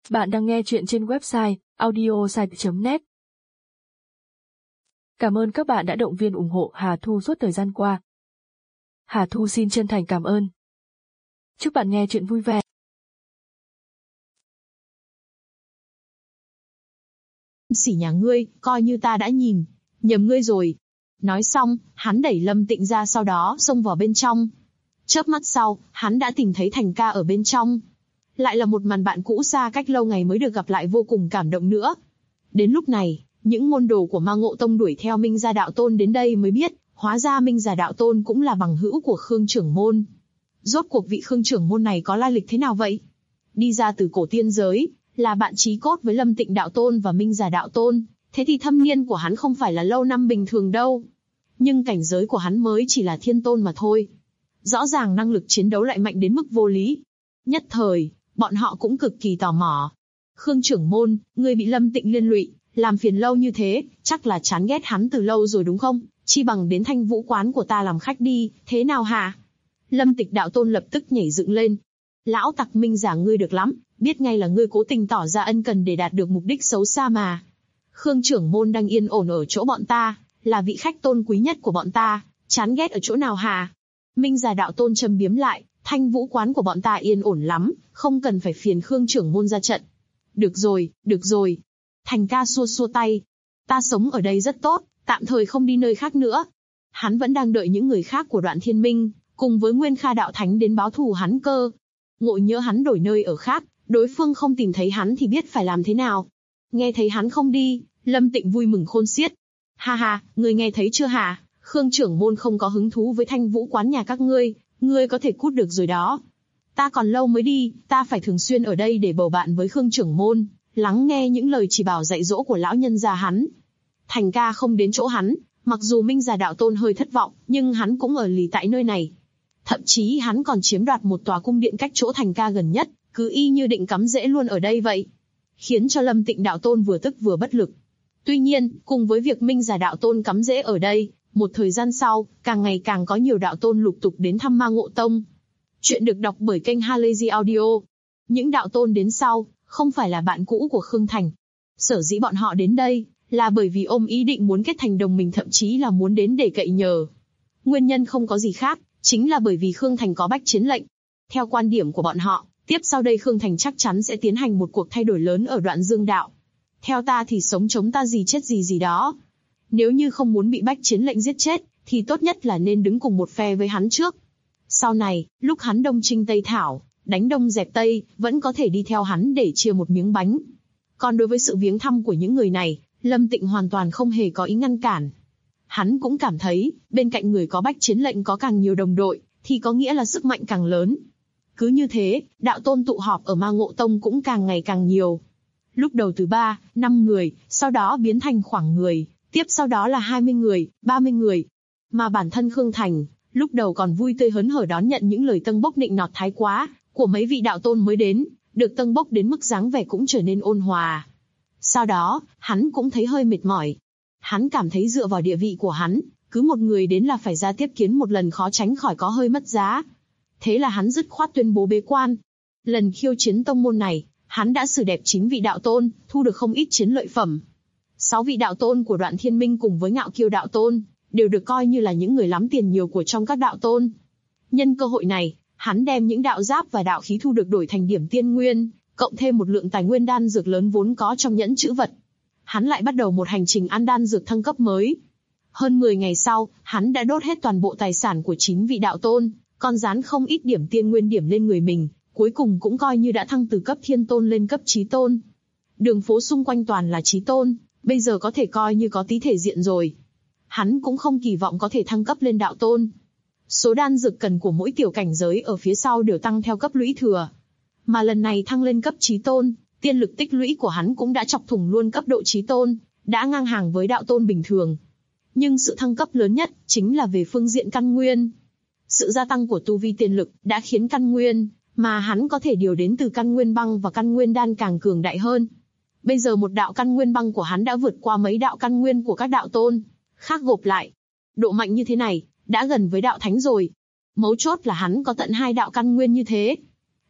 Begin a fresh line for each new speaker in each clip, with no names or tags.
Bạn đang nghe chuyện trên website audiosite.net. Cảm ơn các bạn đã động viên ủng hộ Hà Thu suốt thời gian qua. Hà Thu xin chân thành cảm ơn. Chúc bạn nghe chuyện vui vẻ.
Xỉ nhà ngươi, coi như ta đã nhìn nhầm ngươi rồi. Nói xong, hắn đẩy Lâm Tịnh ra, sau đó xông vào bên trong. Chớp mắt sau, hắn đã tìm thấy Thành ca ở bên trong. Lại là một màn bạn cũ xa cách lâu ngày mới được gặp lại, vô cùng cảm động nữa. Đến lúc này, những môn đồ của Ma Ngộ Tông đuổi theo Minh Gia đạo tôn đến đây mới biết, hóa ra Minh Gia đạo tôn cũng là bằng hữu của Khương trưởng môn. Rốt cuộc vị Khương trưởng môn này có lai lịch thế nào vậy? Đi ra từ cổ tiên giới, là bạn chí cốt với Lâm Tịnh đạo tôn và Minh Gia đạo tôn, thế thì thâm niên của hắn không phải là lâu năm bình thường đâu. Nhưng cảnh giới của hắn mới chỉ là thiên tôn mà thôi. Rõ ràng năng lực chiến đấu lại mạnh đến mức vô lý. Nhất thời, bọn họ cũng cực kỳ tò mò. Khương trưởng môn, ngươi bị Lâm Tịnh liên lụy, làm phiền lâu như thế, chắc là chán ghét hắn từ lâu rồi đúng không? Chi bằng đến Thanh Vũ quán của ta làm khách đi, thế nào hả? Lâm Tịch đạo tôn lập tức nhảy dựng lên. Lão tặc Minh giả ngươi được lắm, biết ngay là ngươi cố tình tỏ ra ân cần để đạt được mục đích xấu xa mà. Khương trưởng môn đang yên ổn ở chỗ bọn ta, là vị khách tôn quý nhất của bọn ta, chán ghét ở chỗ nào hả? Minh giả đạo tôn châm biếm lại, Thanh Vũ quán của bọn ta yên ổn lắm, không cần phải phiền Khương trưởng môn ra trận. Được rồi, được rồi. Thành ca xua xua tay. Ta sống ở đây rất tốt, tạm thời không đi nơi khác nữa. Hắn vẫn đang đợi những người khác của Đoạn Thiên Minh, cùng với Nguyên Kha đạo thánh đến báo thù hắn cơ. Ngộ nhỡ hắn đổi nơi ở khác, đối phương không tìm thấy hắn thì biết phải làm thế nào. Nghe thấy hắn không đi, Lâm Tịnh vui mừng khôn xiết. Ha ha, ngươi nghe thấy chưa hả? Khương trưởng môn không có hứng thú với Thanh Vũ quán nhà các ngươi có thể cút được rồi đó. Ta còn lâu mới đi, ta phải thường xuyên ở đây để bầu bạn với Khương trưởng môn, lắng nghe những lời chỉ bảo dạy dỗ của lão nhân già hắn. Thành ca không đến chỗ hắn, mặc dù Minh Già đạo tôn hơi thất vọng, nhưng hắn cũng ở lì tại nơi này. Thậm chí hắn còn chiếm đoạt một tòa cung điện cách chỗ Thành ca gần nhất, cứ y như định cắm rễ luôn ở đây vậy. Khiến cho Lâm Tịnh đạo tôn vừa tức vừa bất lực. Tuy nhiên, cùng với việc Minh Già đạo tôn cắm rễ ở đây, một thời gian sau, càng ngày càng có nhiều đạo tôn lục tục đến thăm Ma Ngộ Tông. Chuyện được đọc bởi kênh Halazy Audio. Những đạo tôn đến sau, không phải là bạn cũ của Khương Thành. Sở dĩ bọn họ đến đây, là bởi vì ôm ý định muốn kết thành đồng minh, thậm chí là muốn đến để cậy nhờ. Nguyên nhân không có gì khác, chính là bởi vì Khương Thành có bách chiến lệnh. Theo quan điểm của bọn họ, tiếp sau đây Khương Thành chắc chắn sẽ tiến hành một cuộc thay đổi lớn ở Đoạn Dương đạo. Theo ta thì sống chống ta gì chết gì đó. Nếu như không muốn bị bách chiến lệnh giết chết, thì tốt nhất là nên đứng cùng một phe với hắn trước. Sau này, lúc hắn đông trinh Tây Thảo, đánh đông dẹp Tây, vẫn có thể đi theo hắn để chia một miếng bánh. Còn đối với sự viếng thăm của những người này, Lâm Tịnh hoàn toàn không hề có ý ngăn cản. Hắn cũng cảm thấy, bên cạnh người có bách chiến lệnh có càng nhiều đồng đội, thì có nghĩa là sức mạnh càng lớn. Cứ như thế, đạo tôn tụ họp ở Ma Ngộ Tông cũng càng ngày càng nhiều. Lúc đầu từ 3, 5 người, sau đó biến thành khoảng người, tiếp sau đó là 20 người, 30 người. Mà bản thân Khương Thành, lúc đầu còn vui tươi hớn hở đón nhận những lời tâng bốc nịnh nọt thái quá của mấy vị đạo tôn mới đến, được tâng bốc đến mức dáng vẻ cũng trở nên ôn hòa. Sau đó, hắn cũng thấy hơi mệt mỏi. Hắn cảm thấy dựa vào địa vị của hắn, cứ một người đến là phải ra tiếp kiến một lần, khó tránh khỏi có hơi mất giá. Thế là hắn dứt khoát tuyên bố bế quan. Lần khiêu chiến tông môn này, hắn đã xử đẹp 9 vị đạo tôn, thu được không ít chiến lợi phẩm. 6 vị đạo tôn của Đoạn Thiên Minh cùng với Ngạo Kiêu đạo tôn, đều được coi như là những người lắm tiền nhiều của trong các đạo tôn. Nhân cơ hội này, hắn đem những đạo giáp và đạo khí thu được đổi thành điểm tiên nguyên, cộng thêm một lượng tài nguyên đan dược lớn vốn có trong nhẫn chữ vật. Hắn lại bắt đầu một hành trình ăn đan dược thăng cấp mới. Hơn 10 ngày sau, hắn đã đốt hết toàn bộ tài sản của 9 vị đạo tôn, còn dán không ít điểm tiên nguyên điểm lên người mình, cuối cùng cũng coi như đã thăng từ cấp thiên tôn lên cấp chí tôn. Đường phố xung quanh toàn là chí tôn, bây giờ có thể coi như có tí thể diện rồi. Hắn cũng không kỳ vọng có thể thăng cấp lên đạo tôn. Số đan dược cần của mỗi tiểu cảnh giới ở phía sau đều tăng theo cấp lũy thừa. Mà lần này thăng lên cấp chí tôn, tiên lực tích lũy của hắn cũng đã chọc thủng luôn cấp độ chí tôn, đã ngang hàng với đạo tôn bình thường. Nhưng sự thăng cấp lớn nhất chính là về phương diện căn nguyên. Sự gia tăng của tu vi tiên lực đã khiến căn nguyên mà hắn có thể điều đến từ căn nguyên băng và căn nguyên đan càng cường đại hơn. Bây giờ một đạo căn nguyên băng của hắn đã vượt qua mấy đạo căn nguyên của các đạo tôn khác gộp lại. Độ mạnh như thế này, đã gần với đạo thánh rồi. Mấu chốt là hắn có tận 2 đạo căn nguyên như thế.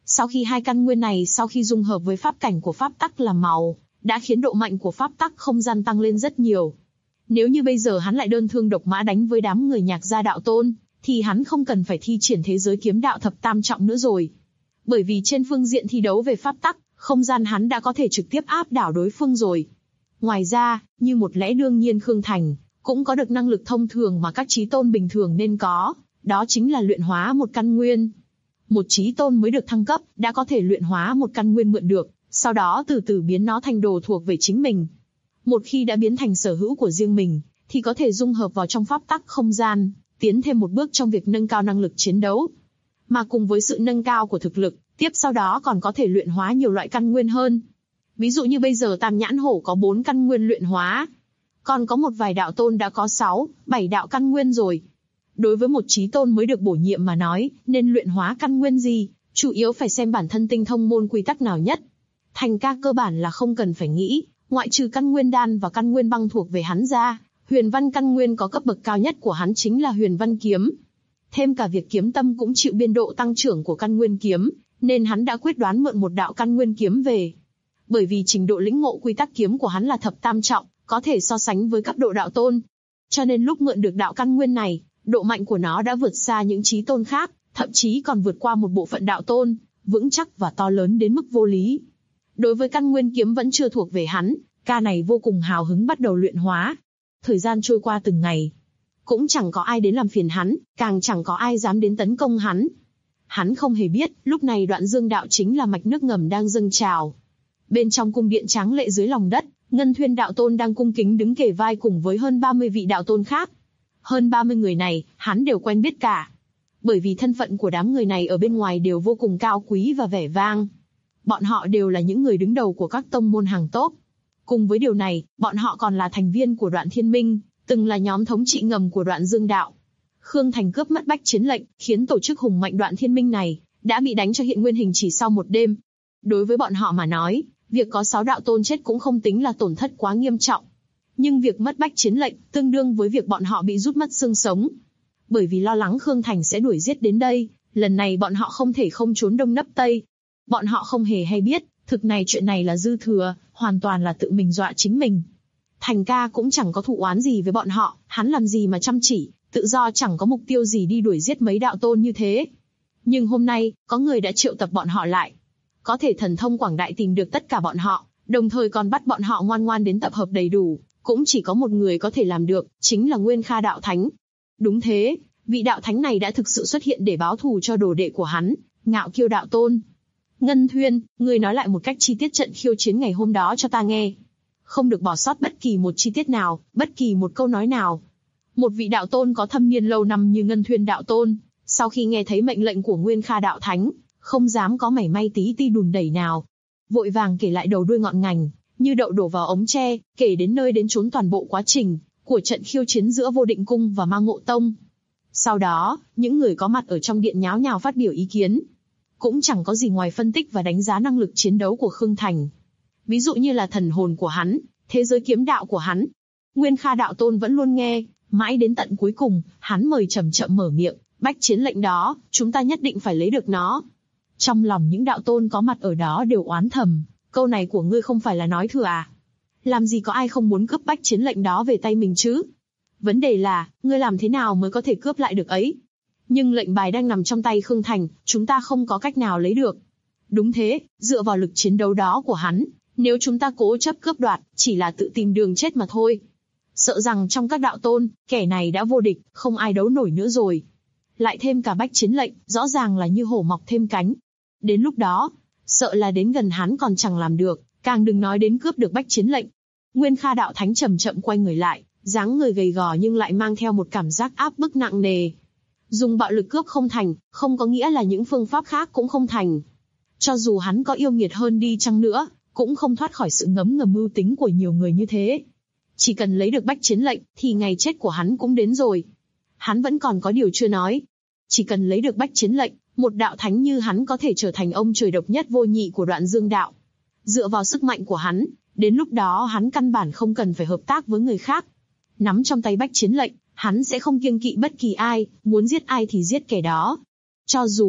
Sau khi hai căn nguyên này sau khi dung hợp với pháp cảnh của pháp tắc làm màu, đã khiến độ mạnh của pháp tắc không gian tăng lên rất nhiều. Nếu như bây giờ hắn lại đơn thương độc mã đánh với đám người Nhạc gia đạo tôn, thì hắn không cần phải thi triển thế giới kiếm đạo thập tam trọng nữa rồi. Bởi vì trên phương diện thi đấu về pháp tắc, không gian hắn đã có thể trực tiếp áp đảo đối phương rồi. Ngoài ra, như một lẽ đương nhiên Khương Thành cũng có được năng lực thông thường mà các chí tôn bình thường nên có, đó chính là luyện hóa một căn nguyên. Một chí tôn mới được thăng cấp, đã có thể luyện hóa một căn nguyên mượn được, sau đó từ từ biến nó thành đồ thuộc về chính mình. Một khi đã biến thành sở hữu của riêng mình, thì có thể dung hợp vào trong pháp tắc không gian, tiến thêm một bước trong việc nâng cao năng lực chiến đấu. Mà cùng với sự nâng cao của thực lực, tiếp sau đó còn có thể luyện hóa nhiều loại căn nguyên hơn. Ví dụ như bây giờ Tam Nhãn Hổ có 4 căn nguyên luyện hóa, còn có một vài đạo tôn đã có 6, 7 đạo căn nguyên rồi. Đối với một chí tôn mới được bổ nhiệm mà nói, nên luyện hóa căn nguyên gì, chủ yếu phải xem bản thân tinh thông môn quy tắc nào nhất. Thành ca cơ bản là không cần phải nghĩ, ngoại trừ căn nguyên đan và căn nguyên băng thuộc về hắn ra, huyền văn căn nguyên có cấp bậc cao nhất của hắn chính là huyền văn kiếm. Thêm cả việc kiếm tâm cũng chịu biên độ tăng trưởng của căn nguyên kiếm, nên hắn đã quyết đoán mượn một đạo căn nguyên kiếm về. Bởi vì trình độ lĩnh ngộ quy tắc kiếm của hắn là thập tam trọng, có thể so sánh với cấp độ đạo tôn. Cho nên lúc mượn được đạo căn nguyên này, độ mạnh của nó đã vượt xa những chí tôn khác, thậm chí còn vượt qua một bộ phận đạo tôn, vững chắc và to lớn đến mức vô lý. Đối với căn nguyên kiếm vẫn chưa thuộc về hắn, ca này vô cùng hào hứng bắt đầu luyện hóa. Thời gian trôi qua từng ngày, cũng chẳng có ai đến làm phiền hắn, càng chẳng có ai dám đến tấn công hắn. Hắn không hề biết, lúc này Đoạn Dương đạo chính là mạch nước ngầm đang dâng trào. Bên trong cung điện tráng lệ dưới lòng đất, Ngân Thuyên đạo tôn đang cung kính đứng kề vai cùng với hơn 30 vị đạo tôn khác. Hơn 30 người này, hắn đều quen biết cả. Bởi vì thân phận của đám người này ở bên ngoài đều vô cùng cao quý và vẻ vang. Bọn họ đều là những người đứng đầu của các tông môn hàng top. Cùng với điều này, bọn họ còn là thành viên của Đoạn Thiên Minh, từng là nhóm thống trị ngầm của Đoạn Dương đạo. Khương Thành cướp mất bách chiến lệnh, khiến tổ chức hùng mạnh Đoạn Thiên Minh này đã bị đánh cho hiện nguyên hình chỉ sau một đêm. Đối với bọn họ mà nói, việc có 6 đạo tôn chết cũng không tính là tổn thất quá nghiêm trọng. Nhưng việc mất bách chiến lệnh tương đương với việc bọn họ bị rút mất xương sống. Bởi vì lo lắng Khương Thành sẽ đuổi giết đến đây, lần này bọn họ không thể không trốn đông nấp tây. Bọn họ không hề hay biết, chuyện này là dư thừa, hoàn toàn là tự mình dọa chính mình. Thành ca cũng chẳng có thù oán gì với bọn họ, hắn làm gì mà chăm chỉ, tự do chẳng có mục tiêu gì đi đuổi giết mấy đạo tôn như thế. Nhưng hôm nay, có người đã triệu tập bọn họ lại. Có thể thần thông quảng đại tìm được tất cả bọn họ, đồng thời còn bắt bọn họ ngoan ngoan đến tập hợp đầy đủ. Cũng chỉ có một người có thể làm được, chính là Nguyên Kha đạo thánh. Đúng thế, vị đạo thánh này đã thực sự xuất hiện để báo thù cho đồ đệ của hắn, Ngạo Kiêu đạo tôn. Ngân Thuyên, ngươi nói lại một cách chi tiết trận khiêu chiến ngày hôm đó cho ta nghe. Không được bỏ sót bất kỳ một chi tiết nào, bất kỳ một câu nói nào. Một vị đạo tôn có thâm niên lâu năm như Ngân Thuyên đạo tôn, sau khi nghe thấy mệnh lệnh của Nguyên Kha đạo thánh, không dám có mảy may tí ti đùn đẩy nào. Vội vàng kể lại đầu đuôi ngọn ngành, như đậu đổ vào ống tre, kể đến nơi đến chốn toàn bộ quá trình của trận khiêu chiến giữa Vô Định Cung và Ma Ngộ Tông. Sau đó, những người có mặt ở trong điện nháo nhào phát biểu ý kiến. Cũng chẳng có gì ngoài phân tích và đánh giá năng lực chiến đấu của Khương Thành. Ví dụ như là thần hồn của hắn, thế giới kiếm đạo của hắn. Nguyên Kha đạo tôn vẫn luôn nghe, mãi đến tận cuối cùng, hắn mới chậm chậm mở miệng, bách chiến lệnh đó, chúng ta nhất định phải lấy được nó. Trong lòng những đạo tôn có mặt ở đó đều oán thầm, câu này của ngươi không phải là nói thừa à? Làm gì có ai không muốn cướp bách chiến lệnh đó về tay mình chứ? Vấn đề là, ngươi làm thế nào mới có thể cướp lại được ấy? Nhưng lệnh bài đang nằm trong tay Khương Thành, chúng ta không có cách nào lấy được. Đúng thế, dựa vào lực chiến đấu đó của hắn, nếu chúng ta cố chấp cướp đoạt, chỉ là tự tìm đường chết mà thôi. Sợ rằng trong các đạo tôn, kẻ này đã vô địch, không ai đấu nổi nữa rồi. Lại thêm cả bách chiến lệnh, rõ ràng là như hổ mọc thêm cánh. Đến lúc đó, sợ là đến gần hắn còn chẳng làm được, càng đừng nói đến cướp được bách chiến lệnh. Nguyên Kha đạo thánh chậm chậm quay người lại, dáng người gầy gò nhưng lại mang theo một cảm giác áp bức nặng nề. Dùng bạo lực cướp không thành, không có nghĩa là những phương pháp khác cũng không thành. Cho dù hắn có yêu nghiệt hơn đi chăng nữa, cũng không thoát khỏi sự ngấm ngầm mưu tính của nhiều người như thế. Chỉ cần lấy được bách chiến lệnh, thì ngày chết của hắn cũng đến rồi. Hắn vẫn còn có điều chưa nói. Chỉ cần lấy được bách chiến lệnh, một đạo thánh như hắn có thể trở thành ông trời độc nhất vô nhị của Đoạn Dương đạo. Dựa vào sức mạnh của hắn, đến lúc đó hắn căn bản không cần phải hợp tác với người khác. Nắm trong tay bách chiến lệnh, hắn sẽ không kiêng kỵ bất kỳ ai, muốn giết ai thì giết kẻ đó. Cho dù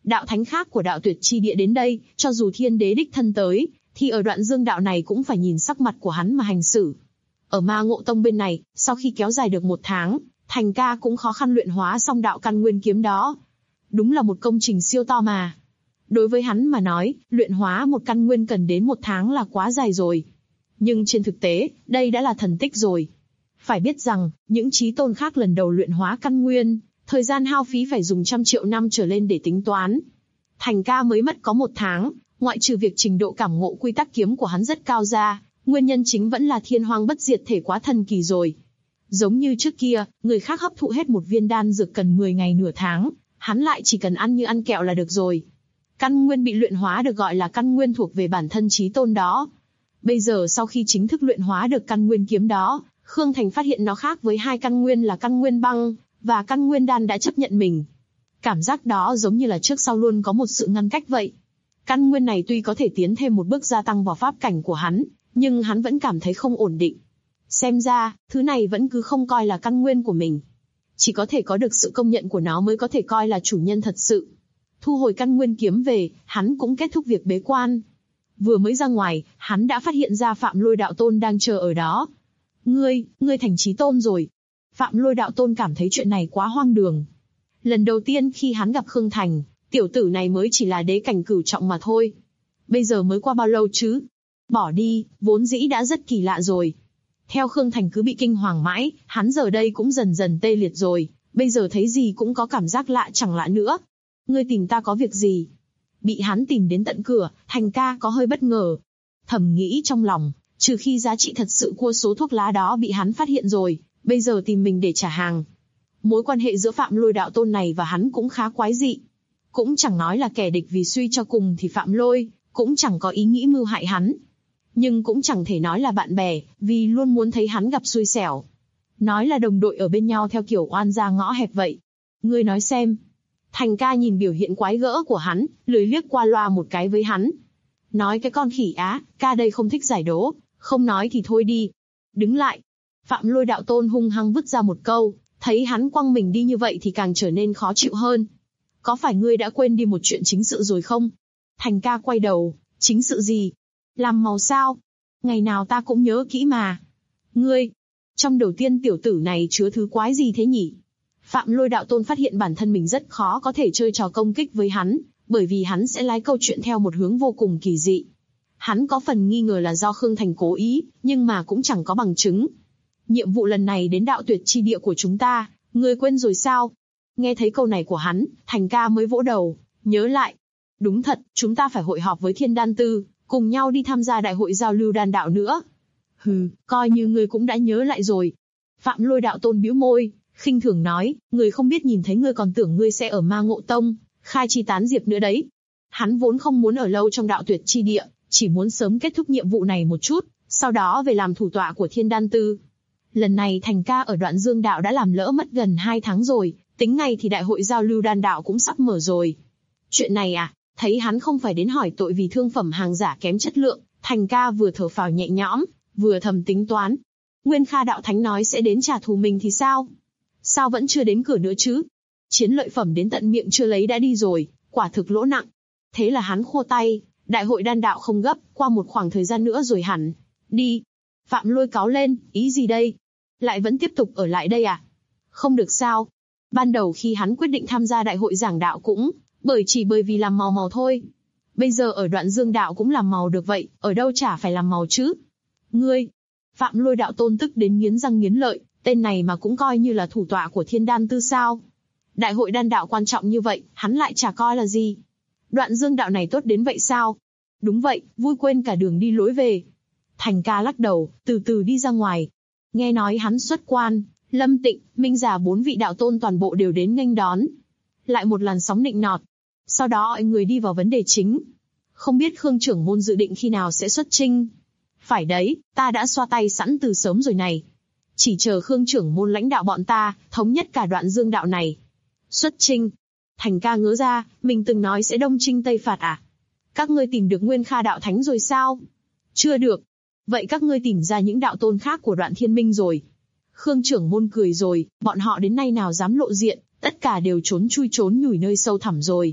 Đạo thánh khác của đạo tuyệt chi địa đến đây, cho dù thiên đế đích thân tới, thì ở đoạn dương đạo này cũng phải nhìn sắc mặt của hắn mà hành xử. Ở Ma Ngộ Tông bên này, sau khi kéo dài được 1 tháng, Thành ca cũng khó khăn luyện hóa xong đạo căn nguyên kiếm đó. Đúng là một công trình siêu to mà. Đối với hắn mà nói, luyện hóa một căn nguyên cần đến 1 tháng là quá dài rồi. Nhưng trên thực tế, đây đã là thần tích rồi. Phải biết rằng, những chí tôn khác lần đầu luyện hóa căn nguyên, thời gian hao phí phải dùng 100 triệu năm trở lên để tính toán. Thành ca mới mất có 1 tháng, ngoại trừ việc trình độ cảm ngộ quy tắc kiếm của hắn rất cao ra, nguyên nhân chính vẫn là thiên hoang bất diệt thể quá thần kỳ rồi. Giống như trước kia, người khác hấp thụ hết một viên đan dược cần 10 ngày nửa tháng, hắn lại chỉ cần ăn như ăn kẹo là được rồi. Căn nguyên bị luyện hóa được gọi là căn nguyên thuộc về bản thân chí tôn đó. Bây giờ sau khi chính thức luyện hóa được căn nguyên kiếm đó, Khương Thành phát hiện nó khác với 2 căn nguyên là căn nguyên băng và căn nguyên đan đã chấp nhận mình. Cảm giác đó giống như là trước sau luôn có một sự ngăn cách vậy. Căn nguyên này tuy có thể tiến thêm một bước gia tăng vào pháp cảnh của hắn, nhưng hắn vẫn cảm thấy không ổn định. Xem ra, thứ này vẫn cứ không coi là căn nguyên của mình. Chỉ có thể có được sự công nhận của nó mới có thể coi là chủ nhân thật sự. Thu hồi căn nguyên kiếm về, hắn cũng kết thúc việc bế quan. Vừa mới ra ngoài, hắn đã phát hiện ra Phạm Lôi Đạo Tôn đang chờ ở đó. Ngươi thành chí tôn rồi. Phạm Lôi Đạo Tôn cảm thấy chuyện này quá hoang đường. Lần đầu tiên khi hắn gặp Khương Thành, tiểu tử này mới chỉ là đế cảnh cửu trọng mà thôi. Bây giờ mới qua bao lâu chứ? Bỏ đi, vốn dĩ đã rất kỳ lạ rồi. Theo Khương Thành cứ bị kinh hoàng mãi, hắn giờ đây cũng dần dần tê liệt rồi, bây giờ thấy gì cũng có cảm giác lạ chẳng lạ nữa. Ngươi tìm ta có việc gì? Bị hắn tìm đến tận cửa, Thành ca có hơi bất ngờ. Thầm nghĩ trong lòng, trừ khi giá trị thật sự của số thuốc lá đó bị hắn phát hiện rồi, bây giờ tìm mình để trả hàng. Mối quan hệ giữa Phạm Lôi Đạo Tôn này và hắn cũng khá quái dị. Cũng chẳng nói là kẻ địch vì suy cho cùng thì Phạm Lôi cũng chẳng có ý nghĩ mưu hại hắn. Nhưng cũng chẳng thể nói là bạn bè, vì luôn muốn thấy hắn gặp xui xẻo. Nói là đồng đội ở bên nhau theo kiểu oan gia ngõ hẹp vậy. Ngươi nói xem. Thành ca nhìn biểu hiện quái gỡ của hắn, lười liếc qua loa một cái với hắn. Nói cái con khỉ á, ca đây không thích giải đố, không nói thì thôi đi. Đứng lại. Phạm Lôi Đạo Tôn hung hăng vứt ra một câu, thấy hắn quăng mình đi như vậy thì càng trở nên khó chịu hơn. Có phải ngươi đã quên đi một chuyện chính sự rồi không? Thành ca quay đầu, chính sự gì? Làm màu sao? Ngày nào ta cũng nhớ kỹ mà. Ngươi, trong đầu tiên tiểu tử này chứa thứ quái gì thế nhỉ? Phạm Lôi Đạo Tôn phát hiện bản thân mình rất khó có thể chơi trò công kích với hắn, bởi vì hắn sẽ lái câu chuyện theo một hướng vô cùng kỳ dị. Hắn có phần nghi ngờ là do Khương Thành cố ý, nhưng mà cũng chẳng có bằng chứng. Nhiệm vụ lần này đến đạo tuyệt chi địa của chúng ta, ngươi quên rồi sao? Nghe thấy câu này của hắn, Thành ca mới vỗ đầu, nhớ lại. Đúng thật, chúng ta phải hội họp với Thiên Đan Tư, cùng nhau đi tham gia đại hội giao lưu đan đạo nữa. Hừ, coi như ngươi cũng đã nhớ lại rồi. Phạm Lôi Đạo Tôn bĩu môi, khinh thường nói, người không biết nhìn thấy ngươi còn tưởng ngươi sẽ ở Ma Ngộ Tông, khai chi tán diệp nữa đấy. Hắn vốn không muốn ở lâu trong đạo tuyệt chi địa, chỉ muốn sớm kết thúc nhiệm vụ này một chút, sau đó về làm thủ tọa của Thiên Đan Tư. Lần này Thành ca ở Đoạn Dương Đạo đã làm lỡ mất gần 2 tháng rồi, tính ngày thì đại hội giao lưu đan đạo cũng sắp mở rồi. Chuyện này à, thấy hắn không phải đến hỏi tội vì thương phẩm hàng giả kém chất lượng, Thành ca vừa thở phào nhẹ nhõm, vừa thầm tính toán. Nguyên Kha Đạo Thánh nói sẽ đến trả thù mình thì sao? Sao vẫn chưa đến cửa nữa chứ? Chiến lợi phẩm đến tận miệng chưa lấy đã đi rồi, quả thực lỗ nặng. Thế là hắn khô tay, đại hội đan đạo không gấp, qua một khoảng thời gian nữa rồi hẳn. Đi. Phạm Lôi cáu lên, ý gì đây? Lại vẫn tiếp tục ở lại đây à? Không được sao? Ban đầu khi hắn quyết định tham gia đại hội giảng đạo cũng bởi vì làm màu thôi. Bây giờ ở Đoạn Dương Đạo cũng làm màu được vậy, ở đâu chả phải làm màu chứ? Ngươi! Phạm Lôi Đạo Tôn tức đến nghiến răng nghiến lợi, tên này mà cũng coi như là thủ tọa của Thiên Đan Tư sao? Đại hội đan đạo quan trọng như vậy, hắn lại chả coi là gì? Đoạn Dương Đạo này tốt đến vậy sao? Đúng vậy, vui quên cả đường đi lối về. Thành ca lắc đầu, từ từ đi ra ngoài. Nghe nói hắn xuất quan, Lâm Tịnh, Minh Già 4 vị đạo tôn toàn bộ đều đến nghênh đón. Lại một làn sóng nịnh nọt. Sau đó mọi người đi vào vấn đề chính. Không biết Khương trưởng môn dự định khi nào sẽ xuất chinh? Phải đấy, ta đã xoa tay sẵn từ sớm rồi này. Chỉ chờ Khương trưởng môn lãnh đạo bọn ta, thống nhất cả Đoạn Dương Đạo này. Xuất chinh. Thành ca ngớ ra, mình từng nói sẽ đông chinh Tây phạt à? Các ngươi tìm được Nguyên Kha Đạo Thánh rồi sao? Chưa được. Vậy các ngươi tìm ra những đạo tôn khác của Đoạn Thiên Minh rồi. Khương trưởng môn cười rồi, bọn họ đến nay nào dám lộ diện, tất cả đều trốn chui trốn nhủi nơi sâu thẳm rồi.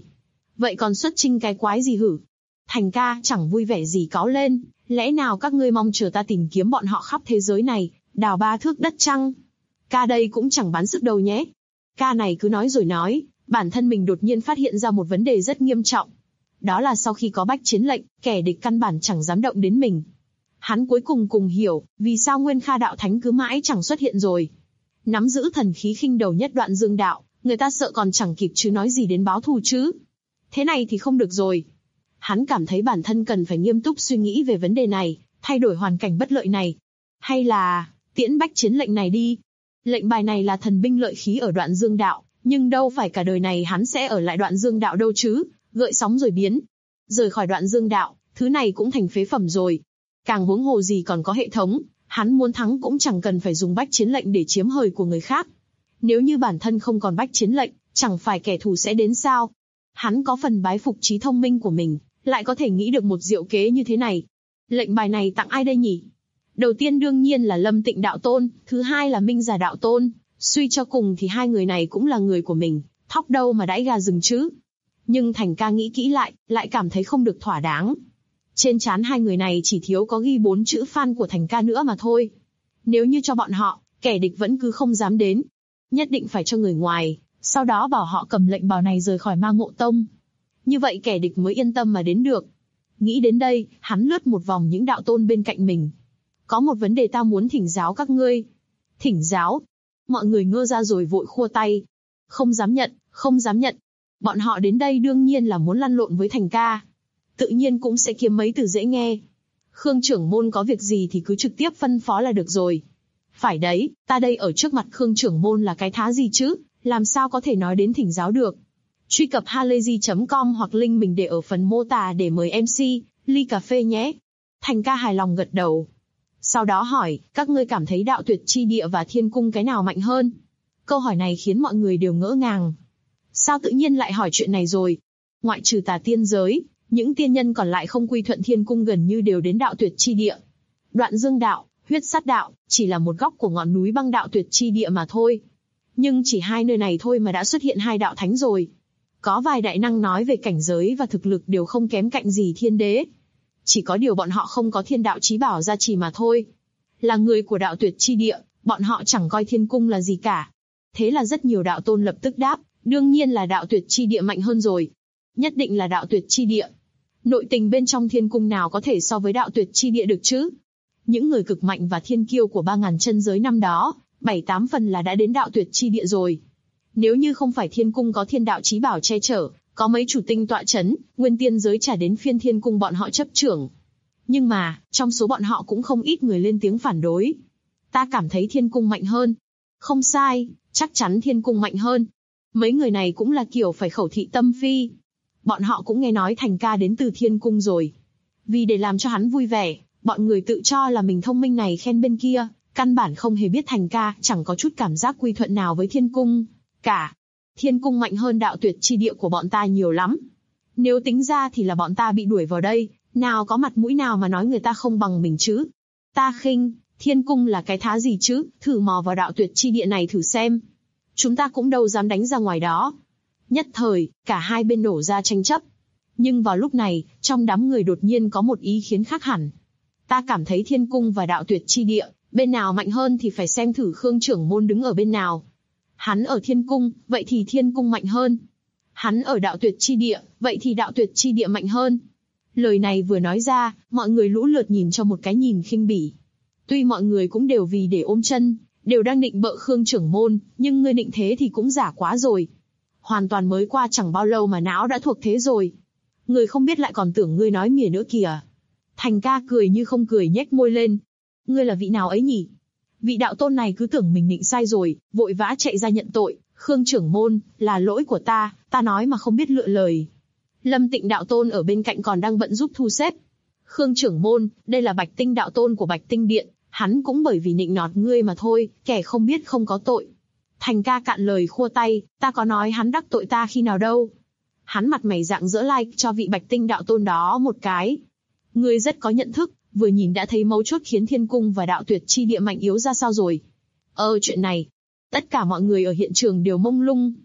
Vậy còn xuất chinh cái quái gì hử? Thành ca chẳng vui vẻ gì cáu lên, lẽ nào các ngươi mong chờ ta tìm kiếm bọn họ khắp thế giới này, đào 3 thước đất chăng? Ca đây cũng chẳng bán sức đâu nhé. Ca này cứ nói rồi nói, bản thân mình đột nhiên phát hiện ra một vấn đề rất nghiêm trọng. Đó là sau khi có bách chiến lệnh, kẻ địch căn bản chẳng dám động đến mình. Hắn cuối cùng hiểu, vì sao Nguyên Kha đạo thánh cứ mãi chẳng xuất hiện rồi. Nắm giữ thần khí khinh đầu nhất Đoạn Dương đạo, người ta sợ còn chẳng kịp chứ nói gì đến báo thù chứ. Thế này thì không được rồi. Hắn cảm thấy bản thân cần phải nghiêm túc suy nghĩ về vấn đề này, thay đổi hoàn cảnh bất lợi này. Hay là, tiễn bách chiến lệnh này đi. Lệnh bài này là thần binh lợi khí ở Đoạn Dương đạo, nhưng đâu phải cả đời này hắn sẽ ở lại Đoạn Dương đạo đâu chứ, gợi sóng rồi biến. Rời khỏi Đoạn Dương đạo, thứ này cũng thành phế phẩm rồi. Càng huống hồ gì còn có hệ thống, hắn muốn thắng cũng chẳng cần phải dùng bách chiến lệnh để chiếm hời của người khác. Nếu như bản thân không còn bách chiến lệnh, chẳng phải kẻ thù sẽ đến sao? Hắn có phần bái phục trí thông minh của mình, lại có thể nghĩ được một diệu kế như thế này. Lệnh bài này tặng ai đây nhỉ? Đầu tiên đương nhiên là Lâm Tịnh đạo tôn, thứ hai là Minh Giả đạo tôn. Suy cho cùng thì hai người này cũng là người của mình, thóc đâu mà đãi gà rừng chứ. Nhưng Thành ca nghĩ kỹ lại cảm thấy không được thỏa đáng. Trên trán hai người này chỉ thiếu có ghi 4 chữ fan của Thành ca nữa mà thôi. Nếu như cho bọn họ, kẻ địch vẫn cứ không dám đến. Nhất định phải cho người ngoài, sau đó bảo họ cầm lệnh bài này rời khỏi Ma Ngộ Tông. Như vậy kẻ địch mới yên tâm mà đến được. Nghĩ đến đây, hắn lướt một vòng những đạo tôn bên cạnh mình. Có một vấn đề ta muốn thỉnh giáo các ngươi. Thỉnh giáo? Mọi người ngơ ra rồi vội khua tay. Không dám nhận, không dám nhận. Bọn họ đến đây đương nhiên là muốn lăn lộn với Thành ca. Tự nhiên cũng sẽ kiếm mấy từ dễ nghe. Khương trưởng môn có việc gì thì cứ trực tiếp phân phó là được rồi. Phải đấy, ta đây ở trước mặt Khương trưởng môn là cái thá gì chứ, làm sao có thể nói đến thỉnh giáo được. Truy cập halayzi.com hoặc link mình để ở phần mô tả để mời MC, ly cà phê nhé. Thành ca hài lòng gật đầu. Sau đó hỏi, các ngươi cảm thấy đạo tuyệt chi địa và thiên cung cái nào mạnh hơn? Câu hỏi này khiến mọi người đều ngỡ ngàng. Sao tự nhiên lại hỏi chuyện này rồi? Ngoại trừ Tà tiên giới, những tiên nhân còn lại không quy thuận thiên cung gần như đều đến đạo tuyệt chi địa. Đoạn Dương đạo, Huyết Sát đạo, chỉ là một góc của ngọn núi băng đạo tuyệt chi địa mà thôi. Nhưng chỉ hai nơi này thôi mà đã xuất hiện hai đạo thánh rồi. Có vài đại năng nói về cảnh giới và thực lực đều không kém cạnh gì thiên đế. Chỉ có điều bọn họ không có thiên đạo chí bảo gia trì mà thôi. Là người của đạo tuyệt chi địa, bọn họ chẳng coi thiên cung là gì cả. Thế là rất nhiều đạo tôn lập tức đáp, đương nhiên là đạo tuyệt chi địa mạnh hơn rồi. Nhất định là đạo tuyệt chi địa. Nội tình bên trong thiên cung nào có thể so với đạo tuyệt chi địa được chứ? Những người cực mạnh và thiên kiêu của 3.000 chân giới năm đó, 7-8 phần là đã đến đạo tuyệt chi địa rồi. Nếu như không phải thiên cung có thiên đạo chí bảo che chở, có mấy chủ tinh tọa chấn, nguyên tiên giới chả đến phiên thiên cung bọn họ chấp trưởng. Nhưng mà, trong số bọn họ cũng không ít người lên tiếng phản đối. Ta cảm thấy thiên cung mạnh hơn. Không sai, chắc chắn thiên cung mạnh hơn. Mấy người này cũng là kiểu phải khẩu thị tâm phi. Bọn họ cũng nghe nói Thành ca đến từ thiên cung rồi. Vì để làm cho hắn vui vẻ, bọn người tự cho là mình thông minh này khen bên kia, căn bản không hề biết Thành ca chẳng có chút cảm giác quy thuận nào với thiên cung cả. Thiên cung mạnh hơn đạo tuyệt chi địa của bọn ta nhiều lắm. Nếu tính ra thì là bọn ta bị đuổi vào đây, nào có mặt mũi nào mà nói người ta không bằng mình chứ. Ta khinh, thiên cung là cái thá gì chứ, thử mò vào đạo tuyệt chi địa này thử xem. Chúng ta cũng đâu dám đánh ra ngoài đó. Nhất thời, cả hai bên nổ ra tranh chấp. Nhưng vào lúc này, trong đám người đột nhiên có một ý kiến khác hẳn. Ta cảm thấy thiên cung và đạo tuyệt chi địa, bên nào mạnh hơn thì phải xem thử Khương trưởng môn đứng ở bên nào. Hắn ở thiên cung, vậy thì thiên cung mạnh hơn. Hắn ở đạo tuyệt chi địa, vậy thì đạo tuyệt chi địa mạnh hơn. Lời này vừa nói ra, mọi người lũ lượt nhìn cho một cái nhìn khinh bỉ. Tuy mọi người cũng đều vì để ôm chân, đều đang định bợ Khương trưởng môn, nhưng ngươi định thế thì cũng giả quá rồi. Hoàn toàn mới qua chẳng bao lâu mà não đã thuộc thế rồi. Người không biết lại còn tưởng ngươi nói mỉa nữa kìa. Thành ca cười như không cười nhếch môi lên. Ngươi là vị nào ấy nhỉ? Vị đạo tôn này cứ tưởng mình định sai rồi, vội vã chạy ra nhận tội. Khương trưởng môn, là lỗi của ta nói mà không biết lựa lời. Lâm Tịnh đạo tôn ở bên cạnh còn đang bận giúp thu xếp. Khương trưởng môn, đây là Bạch Tinh đạo tôn của Bạch Tinh Điện, hắn cũng bởi vì nịnh nọt ngươi mà thôi, kẻ không biết không có tội. Thành ca cạn lời khua tay, ta có nói hắn đắc tội ta khi nào đâu. Hắn mặt mày rạng rỡ like cho vị Bạch Tinh đạo tôn đó một cái. Ngươi rất có nhận thức, vừa nhìn đã thấy mấu chốt khiến thiên cung và đạo tuyệt chi địa mạnh yếu ra sao rồi. Chuyện này, tất cả mọi người ở hiện trường đều mông lung.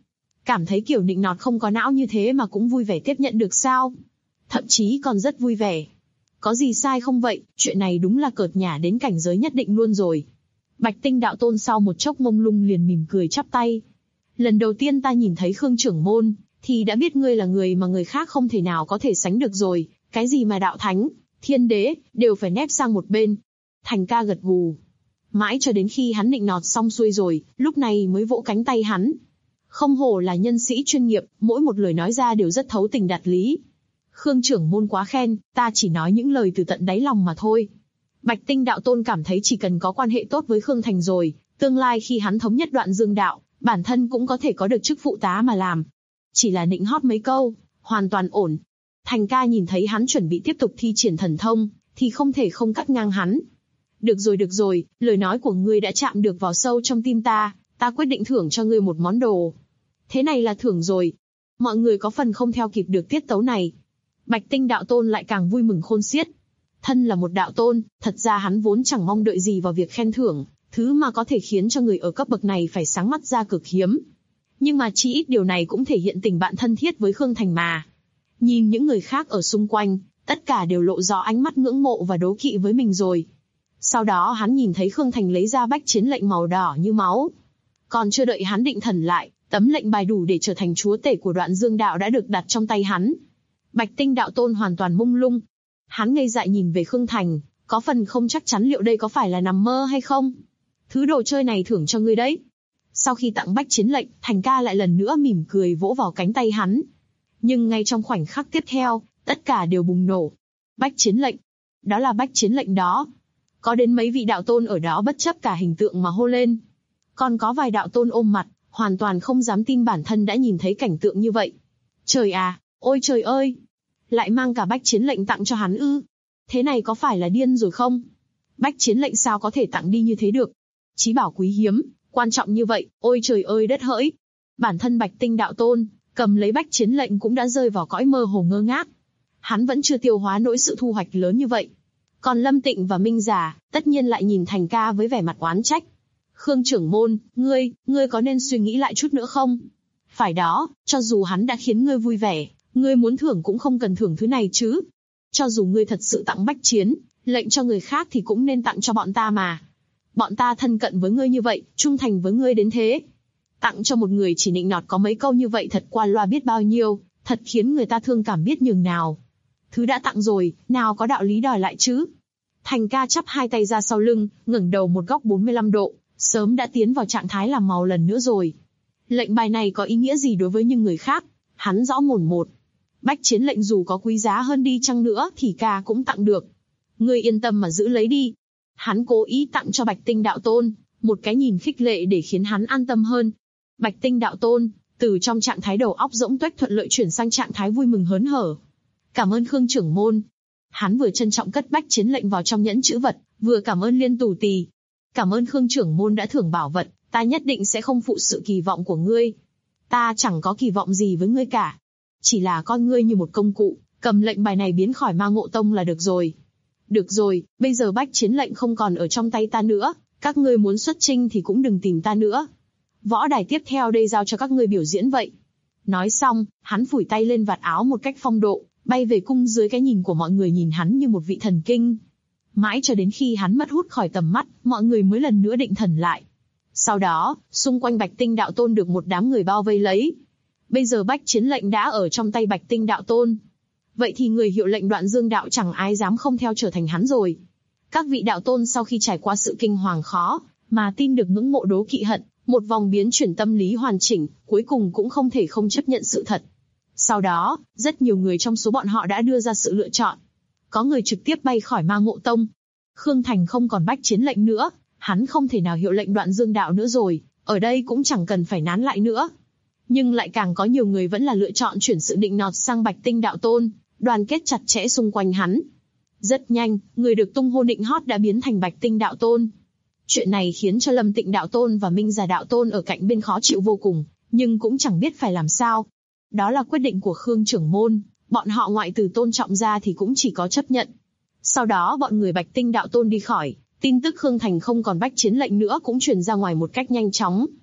cảm thấy kiểu nịnh nọt không có não như thế mà cũng vui vẻ tiếp nhận được sao? Thậm chí còn rất vui vẻ. Có gì sai không vậy, chuyện này đúng là cợt nhả đến cảnh giới nhất định luôn rồi. Bạch Tinh đạo tôn sau một chốc mông lung liền mỉm cười chắp tay. Lần đầu tiên ta nhìn thấy Khương trưởng môn, thì đã biết ngươi là người mà người khác không thể nào có thể sánh được rồi, cái gì mà đạo thánh, thiên đế, đều phải nép sang một bên. Thành ca gật gù. Mãi cho đến khi hắn nịnh nọt xong xuôi rồi, lúc này mới vỗ cánh tay hắn. Không hổ là nhân sĩ chuyên nghiệp, mỗi một lời nói ra đều rất thấu tình đạt lý. Khương trưởng môn quá khen, ta chỉ nói những lời từ tận đáy lòng mà thôi. Bạch Tinh đạo tôn cảm thấy chỉ cần có quan hệ tốt với Khương Thành rồi, tương lai khi hắn thống nhất Đoạn Dương đạo, bản thân cũng có thể có được chức phụ tá mà làm. Chỉ là nịnh hót mấy câu, hoàn toàn ổn. Thành ca nhìn thấy hắn chuẩn bị tiếp tục thi triển thần thông, thì không thể không cắt ngang hắn. Được rồi, lời nói của ngươi đã chạm được vào sâu trong tim ta quyết định thưởng cho ngươi một món đồ. Thế này là thưởng rồi. Mọi người có phần không theo kịp được tiết tấu này. Bạch Tinh đạo tôn lại càng vui mừng khôn xiết. Thân là một đạo tôn, thật ra hắn vốn chẳng mong đợi gì vào việc khen thưởng, thứ mà có thể khiến cho người ở cấp bậc này phải sáng mắt ra cực hiếm. Nhưng mà chỉ ít điều này cũng thể hiện tình bạn thân thiết với Khương Thành mà. Nhìn những người khác ở xung quanh, tất cả đều lộ rõ ánh mắt ngưỡng mộ và đố kỵ với mình rồi. Sau đó hắn nhìn thấy Khương Thành lấy ra bách chiến lệnh màu đỏ như máu. Còn chưa đợi hắn định thần lại, tấm lệnh bài đủ để trở thành chúa tể của Đoạn Dương đạo đã được đặt trong tay hắn. Bạch Tinh đạo tôn hoàn toàn mông lung. Hắn ngây dại nhìn về Khương Thành, có phần không chắc chắn liệu đây có phải là nằm mơ hay không. Thứ đồ chơi này thưởng cho ngươi đấy. Sau khi tặng bách chiến lệnh, Thành ca lại lần nữa mỉm cười vỗ vào cánh tay hắn. Nhưng ngay trong khoảnh khắc tiếp theo, tất cả đều bùng nổ. Bách chiến lệnh. Đó là bách chiến lệnh đó. Có đến mấy vị đạo tôn ở đó bất chấp cả hình tượng mà hô lên. Còn có vài đạo tôn ôm mặt, hoàn toàn không dám tin bản thân đã nhìn thấy cảnh tượng như vậy. Trời à, ôi trời ơi! Lại mang cả bách chiến lệnh tặng cho hắn ư? Thế này có phải là điên rồi không? Bách chiến lệnh sao có thể tặng đi như thế được? Chí bảo quý hiếm, quan trọng như vậy, ôi trời ơi đất hỡi! Bản thân Bạch Tinh đạo tôn, cầm lấy bách chiến lệnh cũng đã rơi vào cõi mơ hồ ngơ ngác. Hắn vẫn chưa tiêu hóa nỗi sự thu hoạch lớn như vậy. Còn Lâm Tịnh và Minh Giả, tất nhiên lại nhìn Thành ca với vẻ mặt oán trách. Khương trưởng môn, ngươi có nên suy nghĩ lại chút nữa không? Phải đó, cho dù hắn đã khiến ngươi vui vẻ, ngươi muốn thưởng cũng không cần thưởng thứ này chứ. Cho dù ngươi thật sự tặng bách chiến lệnh cho người khác thì cũng nên tặng cho bọn ta mà. Bọn ta thân cận với ngươi như vậy, trung thành với ngươi đến thế. Tặng cho một người chỉ nịnh nọt có mấy câu như vậy thật qua loa biết bao nhiêu, thật khiến người ta thương cảm biết nhường nào. Thứ đã tặng rồi, nào có đạo lý đòi lại chứ. Thành ca chắp hai tay ra sau lưng, ngẩng đầu một góc 45 độ, sớm đã tiến vào trạng thái làm màu lần nữa rồi. Lệnh bài này có ý nghĩa gì đối với những người khác, hắn rõ mồn một. Bách chiến lệnh dù có quý giá hơn đi chăng nữa thì ca cũng tặng được. Ngươi yên tâm mà giữ lấy đi. Hắn cố ý tặng cho Bạch Tinh đạo tôn, một cái nhìn khích lệ để khiến hắn an tâm hơn. Bạch Tinh đạo tôn, từ trong trạng thái đầu óc rỗng tuếch thuận lợi chuyển sang trạng thái vui mừng hớn hở. Cảm ơn Khương trưởng môn. Hắn vừa trân trọng cất bách chiến lệnh vào trong nhẫn chữ vật, vừa cảm ơn Liên Tù Tì. Cảm ơn Khương trưởng môn đã thưởng bảo vật, ta nhất định sẽ không phụ sự kỳ vọng của ngươi. Ta chẳng có kỳ vọng gì với ngươi cả. Chỉ là coi ngươi như một công cụ, cầm lệnh bài này biến khỏi Ma Ngộ Tông là được rồi. Được rồi, bây giờ bách chiến lệnh không còn ở trong tay ta nữa, các ngươi muốn xuất chinh thì cũng đừng tìm ta nữa. Võ đài tiếp theo đây giao cho các ngươi biểu diễn vậy. Nói xong, hắn phủi tay lên vạt áo một cách phong độ, bay về cung dưới cái nhìn của mọi người nhìn hắn như một vị thần kinh. Mãi cho đến khi hắn mất hút khỏi tầm mắt, mọi người mới lần nữa định thần lại. Sau đó, xung quanh Bạch Tinh đạo tôn được một đám người bao vây lấy. Bây giờ bách chiến lệnh đã ở trong tay Bạch Tinh đạo tôn. Vậy thì người hiệu lệnh Đoạn Dương đạo chẳng ai dám không theo trở thành hắn rồi. Các vị đạo tôn sau khi trải qua sự kinh hoàng khó, mà tin được ngưỡng mộ đố kỵ hận, một vòng biến chuyển tâm lý hoàn chỉnh, cuối cùng cũng không thể không chấp nhận sự thật. Sau đó, rất nhiều người trong số bọn họ đã đưa ra sự lựa chọn. Có người trực tiếp bay khỏi Ma Ngộ Tông. Khương Thành không còn bách chiến lệnh nữa, hắn không thể nào hiệu lệnh Đoạn Dương đạo nữa rồi, ở đây cũng chẳng cần phải nán lại nữa. Nhưng lại càng có nhiều người vẫn là lựa chọn chuyển sự định nọt sang Bạch Tinh đạo tôn, đoàn kết chặt chẽ xung quanh hắn. Rất nhanh, người được tung hô nịnh hót đã biến thành Bạch Tinh đạo tôn. Chuyện này khiến cho Lâm Tịnh đạo tôn và Minh Giả đạo tôn ở cạnh bên khó chịu vô cùng, nhưng cũng chẳng biết phải làm sao. Đó là quyết định của Khương trưởng môn, bọn họ ngoại trừ tôn trọng ra thì cũng chỉ có chấp nhận. Sau đó bọn người Bạch Tinh đạo tôn đi khỏi, tin tức Khương Thành không còn bách chiến lệnh nữa cũng truyền ra ngoài một cách nhanh chóng.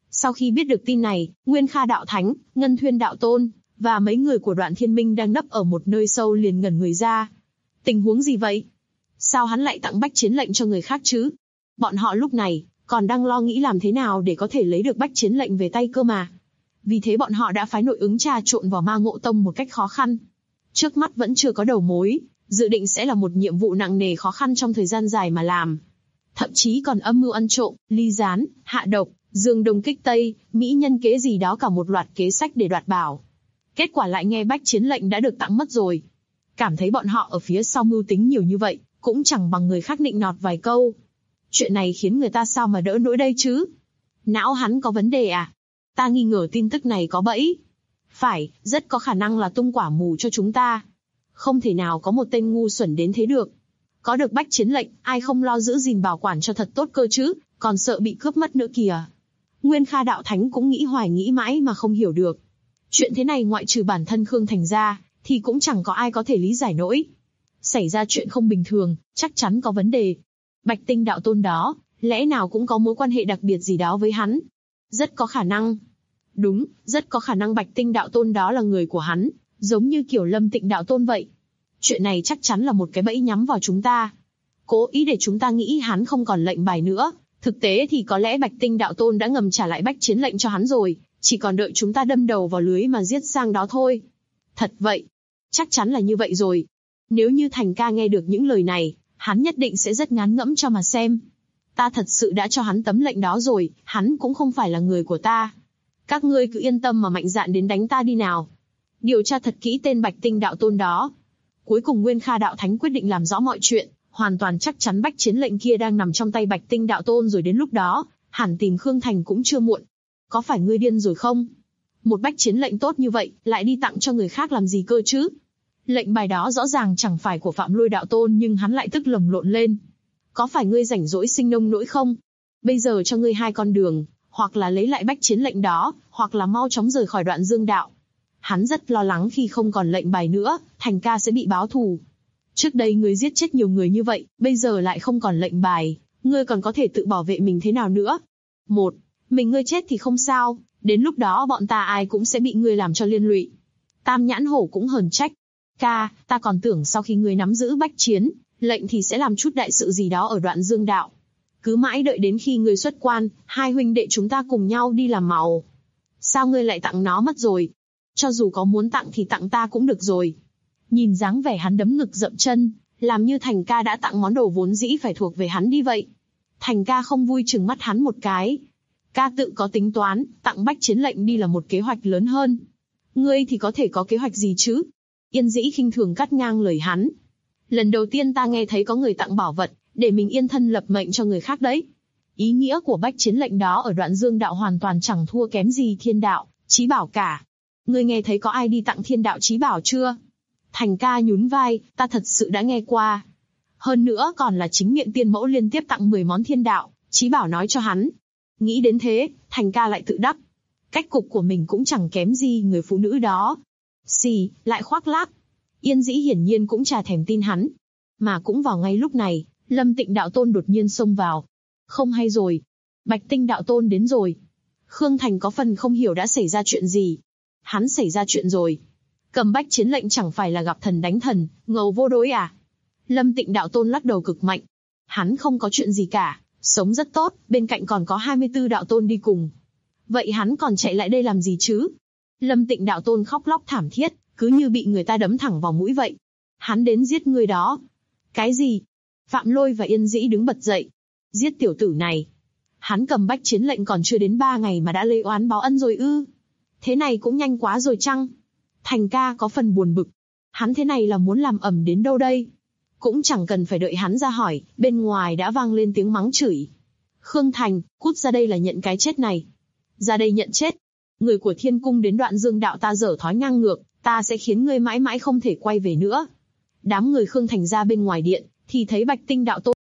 Sau khi biết được tin này, Nguyên Kha đạo thánh, Ngân Thuyên đạo tôn, và mấy người của Đoạn Thiên Minh đang nấp ở một nơi sâu liền ngẩn người ra. Tình huống gì vậy? Sao hắn lại tặng bách chiến lệnh cho người khác chứ? Bọn họ lúc này, còn đang lo nghĩ làm thế nào để có thể lấy được bách chiến lệnh về tay cơ mà. Vì thế bọn họ đã phái nội ứng trà trộn vào Ma Ngộ Tông một cách khó khăn. Trước mắt vẫn chưa có đầu mối, dự định sẽ là một nhiệm vụ nặng nề khó khăn trong thời gian dài mà làm. Thậm chí còn âm mưu ăn trộm, ly gián, hạ độc, dương đông kích tây, mỹ nhân kế gì đó, cả một loạt kế sách để đoạt bảo. Kết quả lại nghe bách chiến lệnh đã được tặng mất rồi. Cảm thấy bọn họ ở phía sau mưu tính nhiều như vậy, cũng chẳng bằng người khác nịnh nọt vài câu. Chuyện này khiến người ta sao mà đỡ nỗi đây chứ? Não hắn có vấn đề à? Ta nghi ngờ tin tức này có bẫy. Phải, rất có khả năng là tung quả mù cho chúng ta. Không thể nào có một tên ngu xuẩn đến thế được. Có được bách chiến lệnh, ai không lo giữ gìn bảo quản cho thật tốt cơ chứ, còn sợ bị cướp mất nữa kìa. Nguyên Kha đạo thánh cũng nghĩ hoài nghĩ mãi mà không hiểu được. Chuyện thế này ngoại trừ bản thân Khương Thành ra, thì cũng chẳng có ai có thể lý giải nổi. Xảy ra chuyện không bình thường, chắc chắn có vấn đề. Bạch Tinh đạo tôn đó, lẽ nào cũng có mối quan hệ đặc biệt gì đó với hắn? Rất có khả năng. Đúng, rất có khả năng Bạch Tinh đạo tôn đó là người của hắn, giống như kiểu Lâm Tịnh đạo tôn vậy. Chuyện này chắc chắn là một cái bẫy nhắm vào chúng ta. Cố ý để chúng ta nghĩ hắn không còn lệnh bài nữa. Thực tế thì có lẽ Bạch Tinh đạo tôn đã ngầm trả lại bách chiến lệnh cho hắn rồi, chỉ còn đợi chúng ta đâm đầu vào lưới mà giết sang đó thôi. Thật vậy. Chắc chắn là như vậy rồi. Nếu như Thành ca nghe được những lời này, hắn nhất định sẽ rất ngán ngẫm cho mà xem. Ta thật sự đã cho hắn tấm lệnh đó rồi, hắn cũng không phải là người của ta. Các ngươi cứ yên tâm mà mạnh dạn đến đánh ta đi nào. Điều tra thật kỹ tên Bạch Tinh đạo tôn đó. Cuối cùng Nguyên Kha đạo thánh quyết định làm rõ mọi chuyện, hoàn toàn chắc chắn bách chiến lệnh kia đang nằm trong tay Bạch Tinh đạo tôn rồi, đến lúc đó, hẳn tìm Khương Thành cũng chưa muộn. Có phải ngươi điên rồi không? Một bách chiến lệnh tốt như vậy, lại đi tặng cho người khác làm gì cơ chứ? Lệnh bài đó rõ ràng chẳng phải của Phạm Lôi đạo tôn, nhưng hắn lại tức lồng lộn lên. Có phải ngươi rảnh rỗi sinh nông nỗi không? Bây giờ cho ngươi hai con đường, hoặc là lấy lại bách chiến lệnh đó, hoặc là mau chóng rời khỏi Đoạn Dương đạo. Hắn rất lo lắng khi không còn lệnh bài nữa, Thành ca sẽ bị báo thù. Trước đây ngươi giết chết nhiều người như vậy, bây giờ lại không còn lệnh bài, ngươi còn có thể tự bảo vệ mình thế nào nữa? Một, mình ngươi chết thì không sao, đến lúc đó bọn ta ai cũng sẽ bị ngươi làm cho liên lụy. Tam Nhãn Hổ cũng hờn trách. Ca, ta còn tưởng sau khi ngươi nắm giữ bách chiến lệnh thì sẽ làm chút đại sự gì đó ở Đoạn Dương đạo. Cứ mãi đợi đến khi ngươi xuất quan, hai huynh đệ chúng ta cùng nhau đi làm màu. Sao ngươi lại tặng nó mất rồi? Cho dù có muốn tặng thì tặng ta cũng được rồi. Nhìn dáng vẻ hắn đấm ngực dậm chân, làm như Thành ca đã tặng món đồ vốn dĩ phải thuộc về hắn đi vậy. Thành ca không vui trừng mắt hắn một cái. Ca tự có tính toán, tặng bách chiến lệnh đi là một kế hoạch lớn hơn. Ngươi thì có thể có kế hoạch gì chứ? Yên Dĩ khinh thường cắt ngang lời hắn. Lần đầu tiên ta nghe thấy có người tặng bảo vật, để mình yên thân lập mệnh cho người khác đấy. Ý nghĩa của bách chiến lệnh đó ở Đoạn Dương đạo hoàn toàn chẳng thua kém gì Thiên đạo, Chí Bảo cả. Ngươi nghe thấy có ai đi tặng Thiên đạo Chí Bảo chưa? Thành ca nhún vai, ta thật sự đã nghe qua. Hơn nữa còn là chính miệng Tiên Mẫu liên tiếp tặng 10 món Thiên đạo Chí Bảo nói cho hắn. Nghĩ đến thế, Thành ca lại tự đắc. Cách cục của mình cũng chẳng kém gì người phụ nữ đó. Xì, lại khoác lác. Yên Dĩ hiển nhiên cũng chả thèm tin hắn. Mà cũng vào ngay lúc này, Lâm Tịnh đạo tôn đột nhiên xông vào. Không hay rồi. Bạch Tinh đạo tôn đến rồi. Khương Thành có phần không hiểu đã xảy ra chuyện gì. Hắn xảy ra chuyện rồi. Cầm bách chiến lệnh chẳng phải là gặp thần đánh thần, ngầu vô đối à? Lâm Tịnh đạo tôn lắc đầu cực mạnh. Hắn không có chuyện gì cả, sống rất tốt, bên cạnh còn có 24 đạo tôn đi cùng. Vậy hắn còn chạy lại đây làm gì chứ? Lâm Tịnh đạo tôn khóc lóc thảm thiết, cứ như bị người ta đấm thẳng vào mũi vậy. Hắn đến giết người đó. Cái gì? Phạm Lôi và Yên Dĩ đứng bật dậy. Giết tiểu tử này. Hắn cầm bách chiến lệnh còn chưa đến 3 ngày mà đã lấy oán báo ân rồi ư? Thế này cũng nhanh quá rồi chăng? Thành ca có phần buồn bực. Hắn thế này là muốn làm ẩm đến đâu đây? Cũng chẳng cần phải đợi hắn ra hỏi, bên ngoài đã vang lên tiếng mắng chửi. Khương Thành, cút ra đây là nhận cái chết này. Ra đây nhận chết. Người của Thiên Cung đến Đoạn Dương đạo ta dở thói ngang ngược, ta sẽ khiến ngươi mãi mãi không thể quay về nữa. Đám người Khương Thành ra bên ngoài điện, thì thấy Bạch Tinh đạo tôn.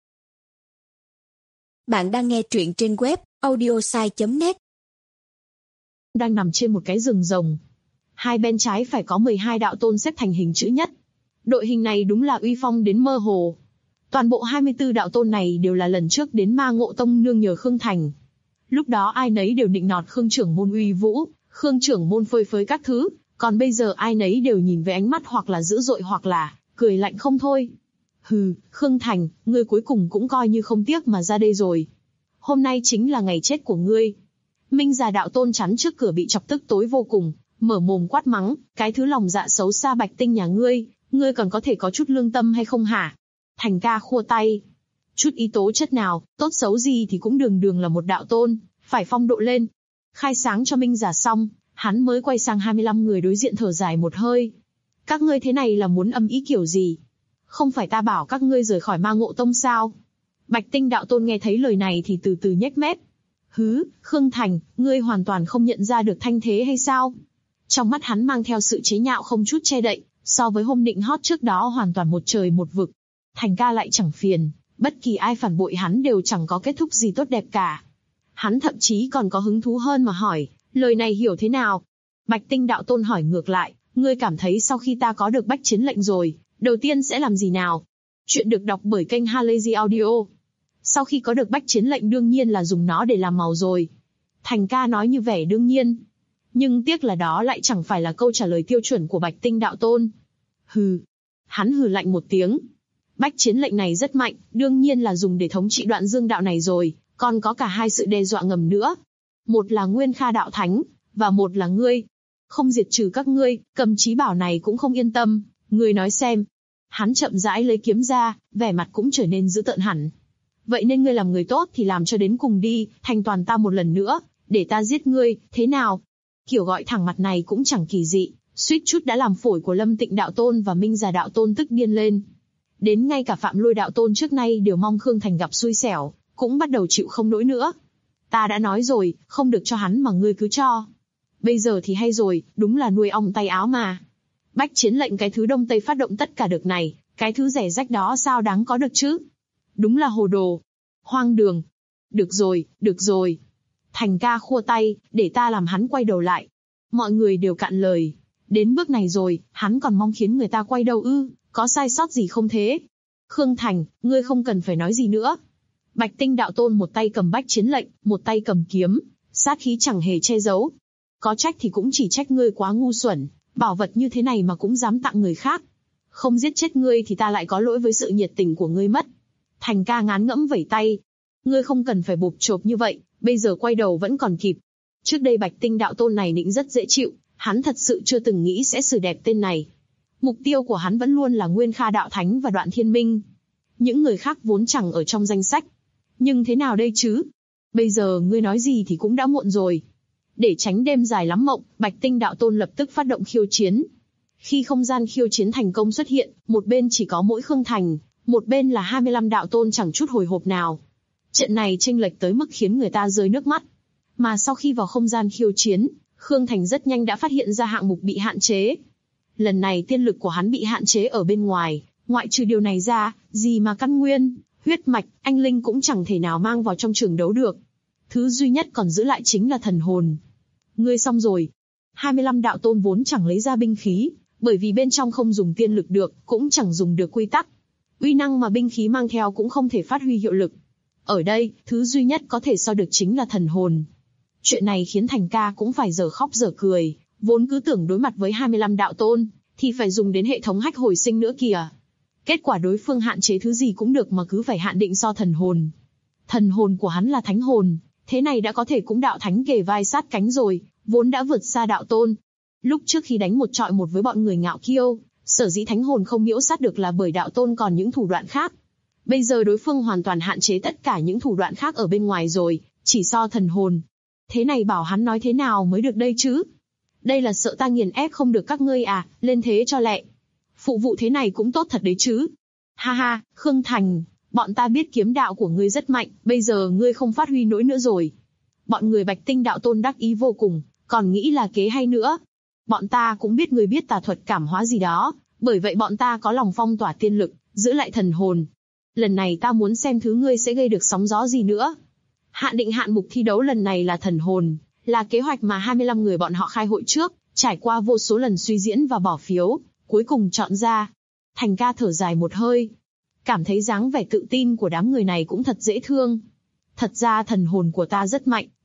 Bạn đang nghe truyện trên web audiosai.net.
Đang nằm trên một cái rừng rồng. Hai bên trái phải có 12 đạo tôn xếp thành hình chữ nhất. Đội hình này đúng là uy phong đến mơ hồ. Toàn bộ 24 đạo tôn này đều là lần trước đến Ma Ngộ Tông nương nhờ Khương Thành. Lúc đó ai nấy đều nịnh nọt Khương trưởng môn uy vũ, Khương trưởng môn phơi phới các thứ, còn bây giờ ai nấy đều nhìn với ánh mắt hoặc là dữ dội hoặc là cười lạnh không thôi. Hừ, Khương Thành, ngươi cuối cùng cũng coi như không tiếc mà ra đây rồi. Hôm nay chính là ngày chết của ngươi. Minh già đạo tôn chắn trước cửa bị chọc tức tối vô cùng, mở mồm quát mắng, cái thứ lòng dạ xấu xa Bạch Tinh nhà ngươi còn có thể có chút lương tâm hay không hả? Thành ca khua tay. Chút ý tố chất nào, tốt xấu gì thì cũng đường đường là một đạo tôn, phải phong độ lên. Khai sáng cho Minh già xong, hắn mới quay sang 25 người đối diện thở dài một hơi. Các ngươi thế này là muốn âm ý kiểu gì? Không phải ta bảo các ngươi rời khỏi Ma Ngộ Tông sao? Bạch Tinh đạo tôn nghe thấy lời này thì từ từ nhếch mép. Hứ, Khương Thành, ngươi hoàn toàn không nhận ra được thanh thế hay sao? Trong mắt hắn mang theo sự chế nhạo không chút che đậy, so với hôm nịnh hót trước đó hoàn toàn một trời một vực. Thành ca lại chẳng phiền, bất kỳ ai phản bội hắn đều chẳng có kết thúc gì tốt đẹp cả. Hắn thậm chí còn có hứng thú hơn mà hỏi, lời này hiểu thế nào? Bạch Tinh đạo tôn hỏi ngược lại, ngươi cảm thấy sau khi ta có được bách chiến lệnh rồi, đầu tiên sẽ làm gì nào? Chuyện được đọc bởi kênh Halazy Audio. Sau khi có được bách chiến lệnh đương nhiên là dùng nó để làm màu rồi. Thành ca nói như vẻ đương nhiên. Nhưng tiếc là đó lại chẳng phải là câu trả lời tiêu chuẩn của Bạch Tinh đạo tôn. Hừ. Hắn hừ lạnh một tiếng. Bách chiến lệnh này rất mạnh, đương nhiên là dùng để thống trị Đoạn Dương đạo này rồi, còn có cả hai sự đe dọa ngầm nữa. Một là Nguyên Kha đạo thánh, và một là ngươi. Không diệt trừ các ngươi, Cầm Chí Bảo này cũng không yên tâm, ngươi nói xem. Hắn chậm rãi lấy kiếm ra, vẻ mặt cũng trở nên dữ tợn hẳn. Vậy nên ngươi làm người tốt thì làm cho đến cùng đi, thành toàn ta một lần nữa, để ta giết ngươi, thế nào? Kiểu gọi thẳng mặt này cũng chẳng kỳ dị, suýt chút đã làm phổi của Lâm Tịnh đạo tôn và Minh già đạo tôn tức điên lên. Đến ngay cả Phạm Lôi đạo tôn trước nay đều mong Khương Thành gặp xui xẻo, cũng bắt đầu chịu không nổi nữa. Ta đã nói rồi, không được cho hắn mà ngươi cứ cho. Bây giờ thì hay rồi, đúng là nuôi ong tay áo mà. Bách chiến lệnh cái thứ Đông Tây phát động tất cả được này, cái thứ rẻ rách đó sao đáng có được chứ? Đúng là hồ đồ. Hoang đường. Được rồi. Thành ca khua tay, để ta làm hắn quay đầu lại. Mọi người đều cạn lời. Đến bước này rồi, hắn còn mong khiến người ta quay đầu ư, có sai sót gì không thế? Khương Thành, ngươi không cần phải nói gì nữa. Bạch Tinh đạo tôn một tay cầm bách chiến lệnh, một tay cầm kiếm, sát khí chẳng hề che giấu. Có trách thì cũng chỉ trách ngươi quá ngu xuẩn, bảo vật như thế này mà cũng dám tặng người khác. Không giết chết ngươi thì ta lại có lỗi với sự nhiệt tình của ngươi mất. Thành ca ngán ngẫm vẩy tay. Ngươi không cần phải bộp chộp như vậy, bây giờ quay đầu vẫn còn kịp. Trước đây Bạch Tinh đạo tôn này nịnh rất dễ chịu, hắn thật sự chưa từng nghĩ sẽ xử đẹp tên này. Mục tiêu của hắn vẫn luôn là Nguyên Kha đạo thánh và Đoạn Thiên Minh. Những người khác vốn chẳng ở trong danh sách. Nhưng thế nào đây chứ? Bây giờ ngươi nói gì thì cũng đã muộn rồi. Để tránh đêm dài lắm mộng, Bạch Tinh đạo tôn lập tức phát động khiêu chiến. Khi không gian khiêu chiến thành công xuất hiện, một bên chỉ có mỗi Khương Thành, một bên là 25 đạo tôn chẳng chút hồi hộp nào. Trận này chênh lệch tới mức khiến người ta rơi nước mắt. Mà sau khi vào không gian khiêu chiến, Khương Thành rất nhanh đã phát hiện ra hạng mục bị hạn chế. Lần này tiên lực của hắn bị hạn chế ở bên ngoài, ngoại trừ điều này ra, gì mà căn nguyên, huyết mạch, anh linh cũng chẳng thể nào mang vào trong trường đấu được. Thứ duy nhất còn giữ lại chính là thần hồn. Ngươi xong rồi. 25 đạo tôn vốn chẳng lấy ra binh khí, bởi vì bên trong không dùng tiên lực được, cũng chẳng dùng được quy tắc. Uy năng mà binh khí mang theo cũng không thể phát huy hiệu lực. Ở đây, thứ duy nhất có thể so được chính là thần hồn. Chuyện này khiến Thành ca cũng phải dở khóc dở cười, vốn cứ tưởng đối mặt với 25 đạo tôn, thì phải dùng đến hệ thống hách hồi sinh nữa kìa. Kết quả đối phương hạn chế thứ gì cũng được mà cứ phải hạn định so thần hồn. Thần hồn của hắn là thánh hồn, thế này đã có thể cũng đạo thánh kề vai sát cánh rồi, vốn đã vượt xa đạo tôn. Lúc trước khi đánh một trọi một với bọn người ngạo kiêu, sở dĩ thánh hồn không miễu sát được là bởi đạo tôn còn những thủ đoạn khác. Bây giờ đối phương hoàn toàn hạn chế tất cả những thủ đoạn khác ở bên ngoài rồi, chỉ so thần hồn. Thế này bảo hắn nói thế nào mới được đây chứ? Đây là sợ ta nghiền ép không được các ngươi à, lên thế cho lẹ. Phụ vụ thế này cũng tốt thật đấy chứ. Ha ha, Khương Thành, bọn ta biết kiếm đạo của ngươi rất mạnh, bây giờ ngươi không phát huy nổi nữa rồi. Bọn người Bạch Tinh đạo tôn đắc ý vô cùng, còn nghĩ là kế hay nữa. Bọn ta cũng biết ngươi biết tà thuật cảm hóa gì đó, bởi vậy bọn ta có lòng phong tỏa tiên lực, giữ lại thần hồn. Lần này ta muốn xem thứ ngươi sẽ gây được sóng gió gì nữa. Hạn định hạn mục thi đấu lần này là thần hồn, là kế hoạch mà 25 người bọn họ khai hội trước, trải qua vô số lần suy diễn và bỏ phiếu, cuối cùng chọn ra. Thành ca thở dài một hơi, cảm thấy dáng vẻ tự tin của đám người này cũng thật dễ thương. Thật ra thần hồn của ta rất mạnh,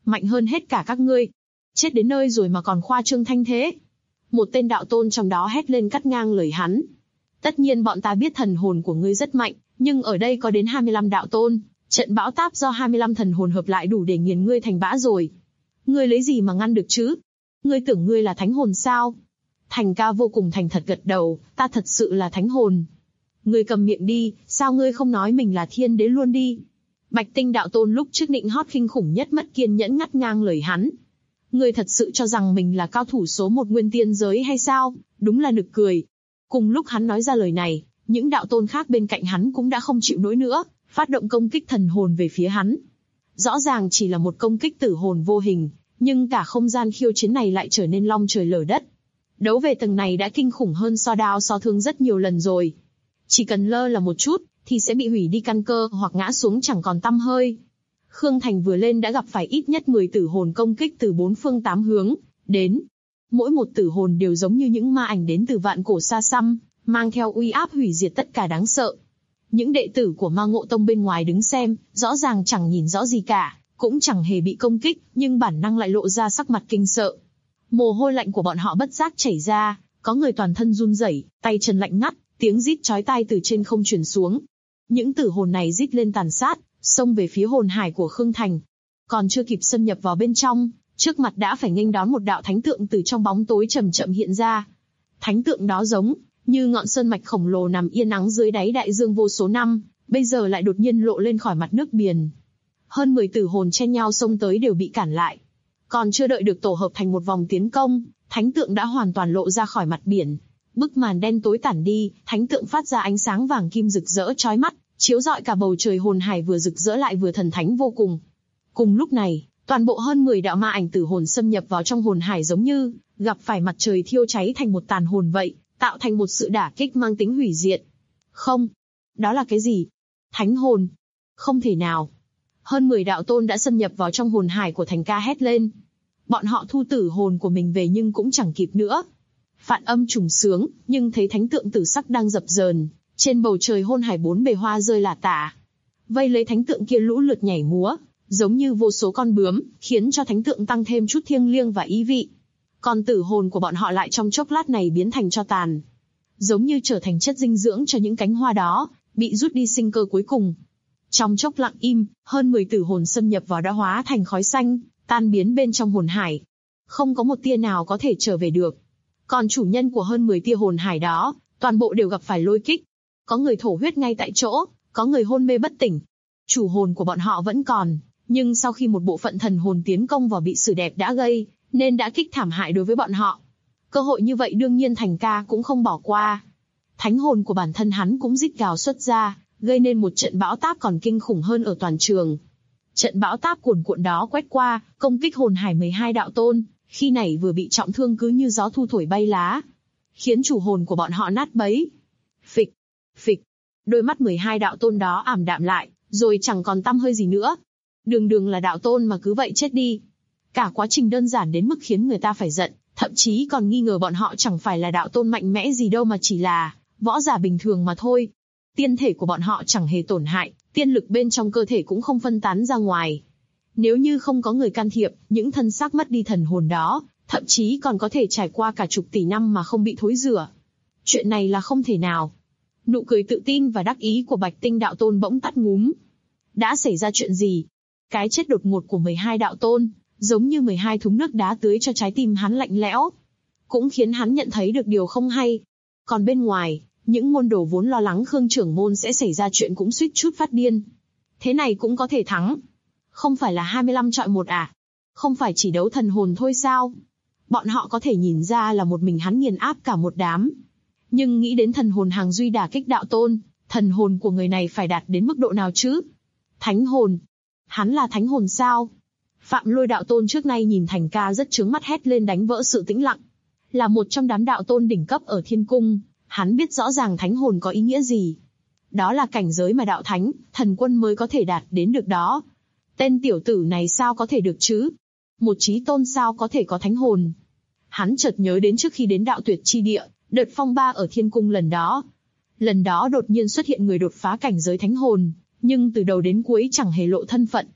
mạnh hơn hết cả các ngươi. Chết đến nơi rồi mà còn khoa trương thanh thế. Một tên đạo tôn trong đó hét lên cắt ngang lời hắn. Tất nhiên bọn ta biết thần hồn của ngươi rất mạnh, nhưng ở đây có đến 25 đạo tôn, trận bão táp do 25 thần hồn hợp lại đủ để nghiền ngươi thành bã rồi. Ngươi lấy gì mà ngăn được chứ? Ngươi tưởng ngươi là thánh hồn sao? Thành Ca vô cùng thành thật gật đầu, ta thật sự là thánh hồn. Ngươi cầm miệng đi, sao ngươi không nói mình là thiên đế luôn đi? Bạch Tinh đạo tôn lúc trước nịnh hót kinh khủng nhất mất kiên nhẫn ngắt ngang lời hắn. Ngươi thật sự cho rằng mình là cao thủ số 1 nguyên tiên giới hay sao? Đúng là nực cười. Cùng lúc hắn nói ra lời này, những đạo tôn khác bên cạnh hắn cũng đã không chịu nổi nữa, phát động công kích thần hồn về phía hắn. Rõ ràng chỉ là một công kích tử hồn vô hình, nhưng cả không gian khiêu chiến này lại trở nên long trời lở đất. Đấu về tầng này đã kinh khủng hơn so đao so thương rất nhiều lần rồi. Chỉ cần lơ là một chút, thì sẽ bị hủy đi căn cơ hoặc ngã xuống chẳng còn tăm hơi. Khương Thành vừa lên đã gặp phải ít nhất 10 tử hồn công kích từ 4 phương 8 hướng, đến. Mỗi một tử hồn đều giống như những ma ảnh đến từ vạn cổ xa xăm, mang theo uy áp hủy diệt tất cả đáng sợ. Những đệ tử của Ma Ngộ Tông bên ngoài đứng xem, rõ ràng chẳng nhìn rõ gì cả, cũng chẳng hề bị công kích, nhưng bản năng lại lộ ra sắc mặt kinh sợ. Mồ hôi lạnh của bọn họ bất giác chảy ra, có người toàn thân run rẩy, tay chân lạnh ngắt, tiếng rít chói tai từ trên không truyền xuống. Những tử hồn này rít lên tàn sát, xông về phía hồn hải của Khương Thành. Còn chưa kịp xâm nhập vào bên trong, trước mặt đã phải nghênh đón một đạo thánh tượng từ trong bóng tối chậm chậm hiện ra. Thánh tượng đó giống như ngọn sơn mạch khổng lồ nằm yên ắng dưới đáy đại dương vô số năm, bây giờ lại đột nhiên lộ lên khỏi mặt nước biển. Hơn 10 tử hồn chen nhau xông tới đều bị cản lại. Còn chưa đợi được tổ hợp thành một vòng tiến công, thánh tượng đã hoàn toàn lộ ra khỏi mặt biển. Bức màn đen tối tản đi, thánh tượng phát ra ánh sáng vàng kim rực rỡ chói mắt, chiếu rọi cả bầu trời hồn hải vừa rực rỡ lại vừa thần thánh vô cùng. Cùng lúc này, toàn bộ hơn 10 đạo ma ảnh tử hồn xâm nhập vào trong hồn hải giống như gặp phải mặt trời thiêu cháy thành một tàn hồn vậy, tạo thành một sự đả kích mang tính hủy diệt. Không, đó là cái gì? Thánh hồn? Không thể nào. Hơn 10 đạo tôn đã xâm nhập vào trong hồn hải của Thành Ca hét lên. Bọn họ thu tử hồn của mình về nhưng cũng chẳng kịp nữa. Phạn Âm trùng sướng, nhưng thấy thánh tượng tử sắc đang dập dờn, trên bầu trời hồn hải bốn bề hoa rơi lả tả. Vây lấy thánh tượng kia lũ lượt nhảy múa, giống như vô số con bướm, khiến cho thánh tượng tăng thêm chút thiêng liêng và ý vị. Còn tử hồn của bọn họ lại trong chốc lát này biến thành tro tàn, giống như trở thành chất dinh dưỡng cho những cánh hoa đó, bị rút đi sinh cơ cuối cùng. Trong chốc lặng im, hơn 10 tử hồn xâm nhập vào đã hóa thành khói xanh, tan biến bên trong hồn hải. Không có một tia nào có thể trở về được. Còn chủ nhân của hơn 10 tia hồn hải đó, toàn bộ đều gặp phải lôi kích. Có người thổ huyết ngay tại chỗ, có người hôn mê bất tỉnh. Chủ hồn của bọn họ vẫn còn, nhưng sau khi một bộ phận thần hồn tiến công vào bị sử đẹp đã gây, nên đã kích thảm hại đối với bọn họ. Cơ hội như vậy đương nhiên Thành Ca cũng không bỏ qua. Thánh hồn của bản thân hắn cũng rít gào xuất ra, gây nên một trận bão táp còn kinh khủng hơn ở toàn trường. Trận bão táp cuồn cuộn đó quét qua, công kích hồn hải 12 đạo tôn, khi nãy vừa bị trọng thương cứ như gió thu thổi bay lá, khiến chủ hồn của bọn họ nát bấy. Phịch, phịch, đôi mắt 12 đạo tôn đó ảm đạm lại, rồi chẳng còn tăm hơi gì nữa. Đường đường là đạo tôn mà cứ vậy chết đi. Cả quá trình đơn giản đến mức khiến người ta phải giận, thậm chí còn nghi ngờ bọn họ chẳng phải là đạo tôn mạnh mẽ gì đâu mà chỉ là võ giả bình thường mà thôi. Tiên thể của bọn họ chẳng hề tổn hại, tiên lực bên trong cơ thể cũng không phân tán ra ngoài. Nếu như không có người can thiệp, những thân xác mất đi thần hồn đó, thậm chí còn có thể trải qua cả chục tỷ năm mà không bị thối rữa. Chuyện này là không thể nào. Nụ cười tự tin và đắc ý của Bạch Tinh đạo tôn bỗng tắt ngúm. Đã xảy ra chuyện gì? Cái chết đột ngột của 12 đạo tôn, giống như 12 thúng nước đá tưới cho trái tim hắn lạnh lẽo, cũng khiến hắn nhận thấy được điều không hay. Còn bên ngoài, những môn đồ vốn lo lắng Khương trưởng môn sẽ xảy ra chuyện cũng suýt chút phát điên. Thế này cũng có thể thắng? Không phải là 25 chọi 1 à? Không phải chỉ đấu thần hồn thôi sao? Bọn họ có thể nhìn ra là một mình hắn nghiền áp cả một đám. Nhưng nghĩ đến thần hồn hàng duy đả kích đạo tôn, thần hồn của người này phải đạt đến mức độ nào chứ? Thánh hồn? Hắn là thánh hồn sao? Phạm Lôi đạo tôn trước nay nhìn Thành Ca rất chướng mắt hét lên đánh vỡ sự tĩnh lặng. Là một trong đám đạo tôn đỉnh cấp ở thiên cung, hắn biết rõ ràng thánh hồn có ý nghĩa gì. Đó là cảnh giới mà đạo thánh, thần quân mới có thể đạt đến được đó. Tên tiểu tử này sao có thể được chứ? Một chí tôn sao có thể có thánh hồn? Hắn chợt nhớ đến trước khi đến đạo tuyệt chi địa, đợt phong ba ở thiên cung lần đó. Lần đó đột nhiên xuất hiện người đột phá cảnh giới thánh hồn, nhưng từ đầu đến cuối chẳng hề lộ thân phận.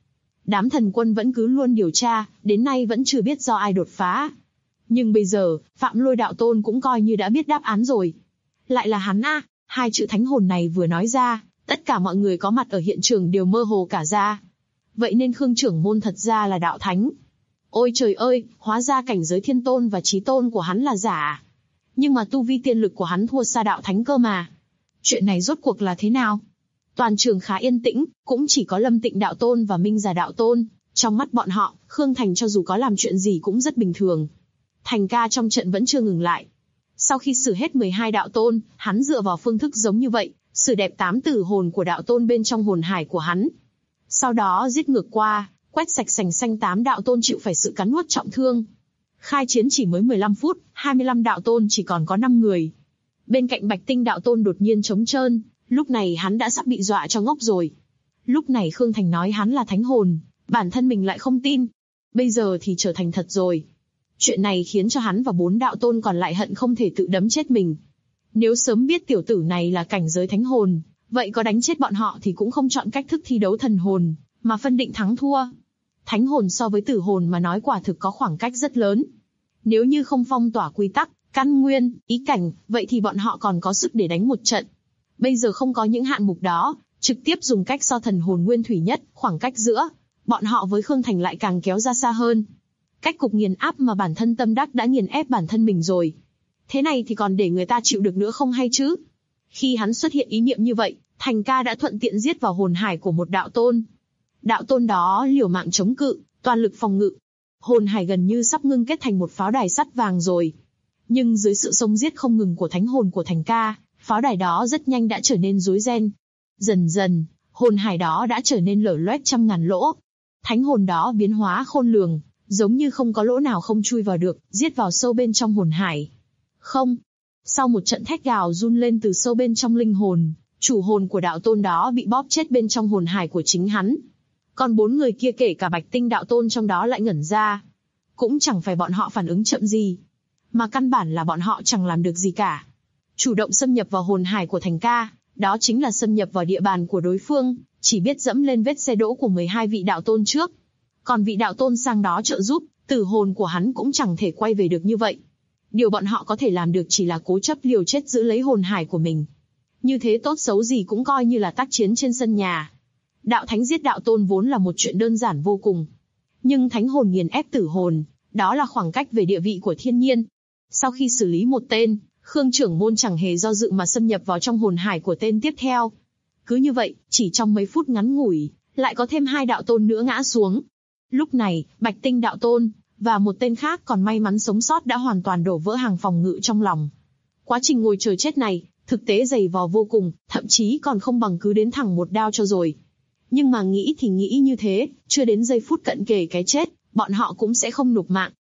Đám thần quân vẫn cứ luôn điều tra, đến nay vẫn chưa biết do ai đột phá. Nhưng bây giờ, Phạm Lôi đạo tôn cũng coi như đã biết đáp án rồi. Lại là hắn à, hai chữ thánh hồn này vừa nói ra, tất cả mọi người có mặt ở hiện trường đều mơ hồ cả ra. Vậy nên Khương trưởng môn thật ra là đạo thánh. Ôi trời ơi, hóa ra cảnh giới thiên tôn và chí tôn của hắn là giả. Nhưng mà tu vi tiên lực của hắn thua xa đạo thánh cơ mà. Chuyện này rốt cuộc là thế nào? Toàn trường khá yên tĩnh, cũng chỉ có Lâm Tịnh đạo tôn và Minh Già đạo tôn. Trong mắt bọn họ, Khương Thành cho dù có làm chuyện gì cũng rất bình thường. Thành ca trong trận vẫn chưa ngừng lại. Sau khi xử hết 12 đạo tôn, hắn dựa vào phương thức giống như vậy, xử đẹp 8 tử hồn của đạo tôn bên trong hồn hải của hắn. Sau đó giết ngược qua, quét sạch sành xanh 8 đạo tôn chịu phải sự cắn nuốt trọng thương. Khai chiến chỉ mới 15 phút, 25 đạo tôn chỉ còn có 5 người. Bên cạnh Bạch Tinh đạo tôn đột nhiên trống trơn, lúc này hắn đã sắp bị dọa cho ngốc rồi. Lúc này Khương Thành nói hắn là thánh hồn, bản thân mình lại không tin. Bây giờ thì trở thành thật rồi. Chuyện này khiến cho hắn và 4 đạo tôn còn lại hận không thể tự đấm chết mình. Nếu sớm biết tiểu tử này là cảnh giới thánh hồn, vậy có đánh chết bọn họ thì cũng không chọn cách thức thi đấu thần hồn, mà phân định thắng thua. Thánh hồn so với tử hồn mà nói quả thực có khoảng cách rất lớn. Nếu như không phong tỏa quy tắc, căn nguyên, ý cảnh, vậy thì bọn họ còn có sức để đánh một trận. Bây giờ không có những hạn mục đó, trực tiếp dùng cách so thần hồn nguyên thủy nhất, khoảng cách giữa bọn họ với Khương Thành lại càng kéo ra xa hơn. Cách cục nghiền áp mà bản thân tâm đắc đã nghiền ép bản thân mình rồi. Thế này thì còn để người ta chịu được nữa không hay chứ? Khi hắn xuất hiện ý niệm như vậy, Thành ca đã thuận tiện giết vào hồn hải của một đạo tôn. Đạo tôn đó liều mạng chống cự, toàn lực phòng ngự. Hồn hải gần như sắp ngưng kết thành một pháo đài sắt vàng rồi. Nhưng dưới sự xông giết không ngừng của thánh hồn của Thành ca, pháo đài đó rất nhanh đã trở nên rối ren. Dần dần, hồn hải đó đã trở nên lở loét trăm ngàn lỗ. Thánh hồn đó biến hóa khôn lường, giống như không có lỗ nào không chui vào được, giết vào sâu bên trong hồn hải. Không. Sau một trận thét gào run lên từ sâu bên trong linh hồn, chủ hồn của đạo tôn đó bị bóp chết bên trong hồn hải của chính hắn. Còn 4 người kia kể cả Bạch Tinh đạo tôn trong đó lại ngẩn ra. Cũng chẳng phải bọn họ phản ứng chậm gì, mà căn bản là bọn họ chẳng làm được gì cả. Chủ động xâm nhập vào hồn hải của Thành ca, đó chính là xâm nhập vào địa bàn của đối phương, chỉ biết dẫm lên vết xe đỗ của 12 vị đạo tôn trước. Còn vị đạo tôn sang đó trợ giúp, tử hồn của hắn cũng chẳng thể quay về được như vậy. Điều bọn họ có thể làm được chỉ là cố chấp liều chết giữ lấy hồn hải của mình. Như thế tốt xấu gì cũng coi như là tác chiến trên sân nhà. Đạo thánh giết đạo tôn vốn là một chuyện đơn giản vô cùng. Nhưng thánh hồn nghiền ép tử hồn, đó là khoảng cách về địa vị của thiên nhiên. Sau khi xử lý một tên, Khương trưởng môn chẳng hề do dự mà xâm nhập vào trong hồn hải của tên tiếp theo. Cứ như vậy, chỉ trong mấy phút ngắn ngủi, lại có thêm 2 đạo tôn nữa ngã xuống. Lúc này, Bạch Tinh đạo tôn và một tên khác còn may mắn sống sót đã hoàn toàn đổ vỡ hàng phòng ngự trong lòng. Quá trình ngồi chờ chết này, thực tế dày vò vô cùng, thậm chí còn không bằng cứ đến thẳng một đao cho rồi. Nhưng mà nghĩ thì nghĩ như thế, chưa đến giây phút cận kề cái chết, bọn họ cũng sẽ không nộp mạng.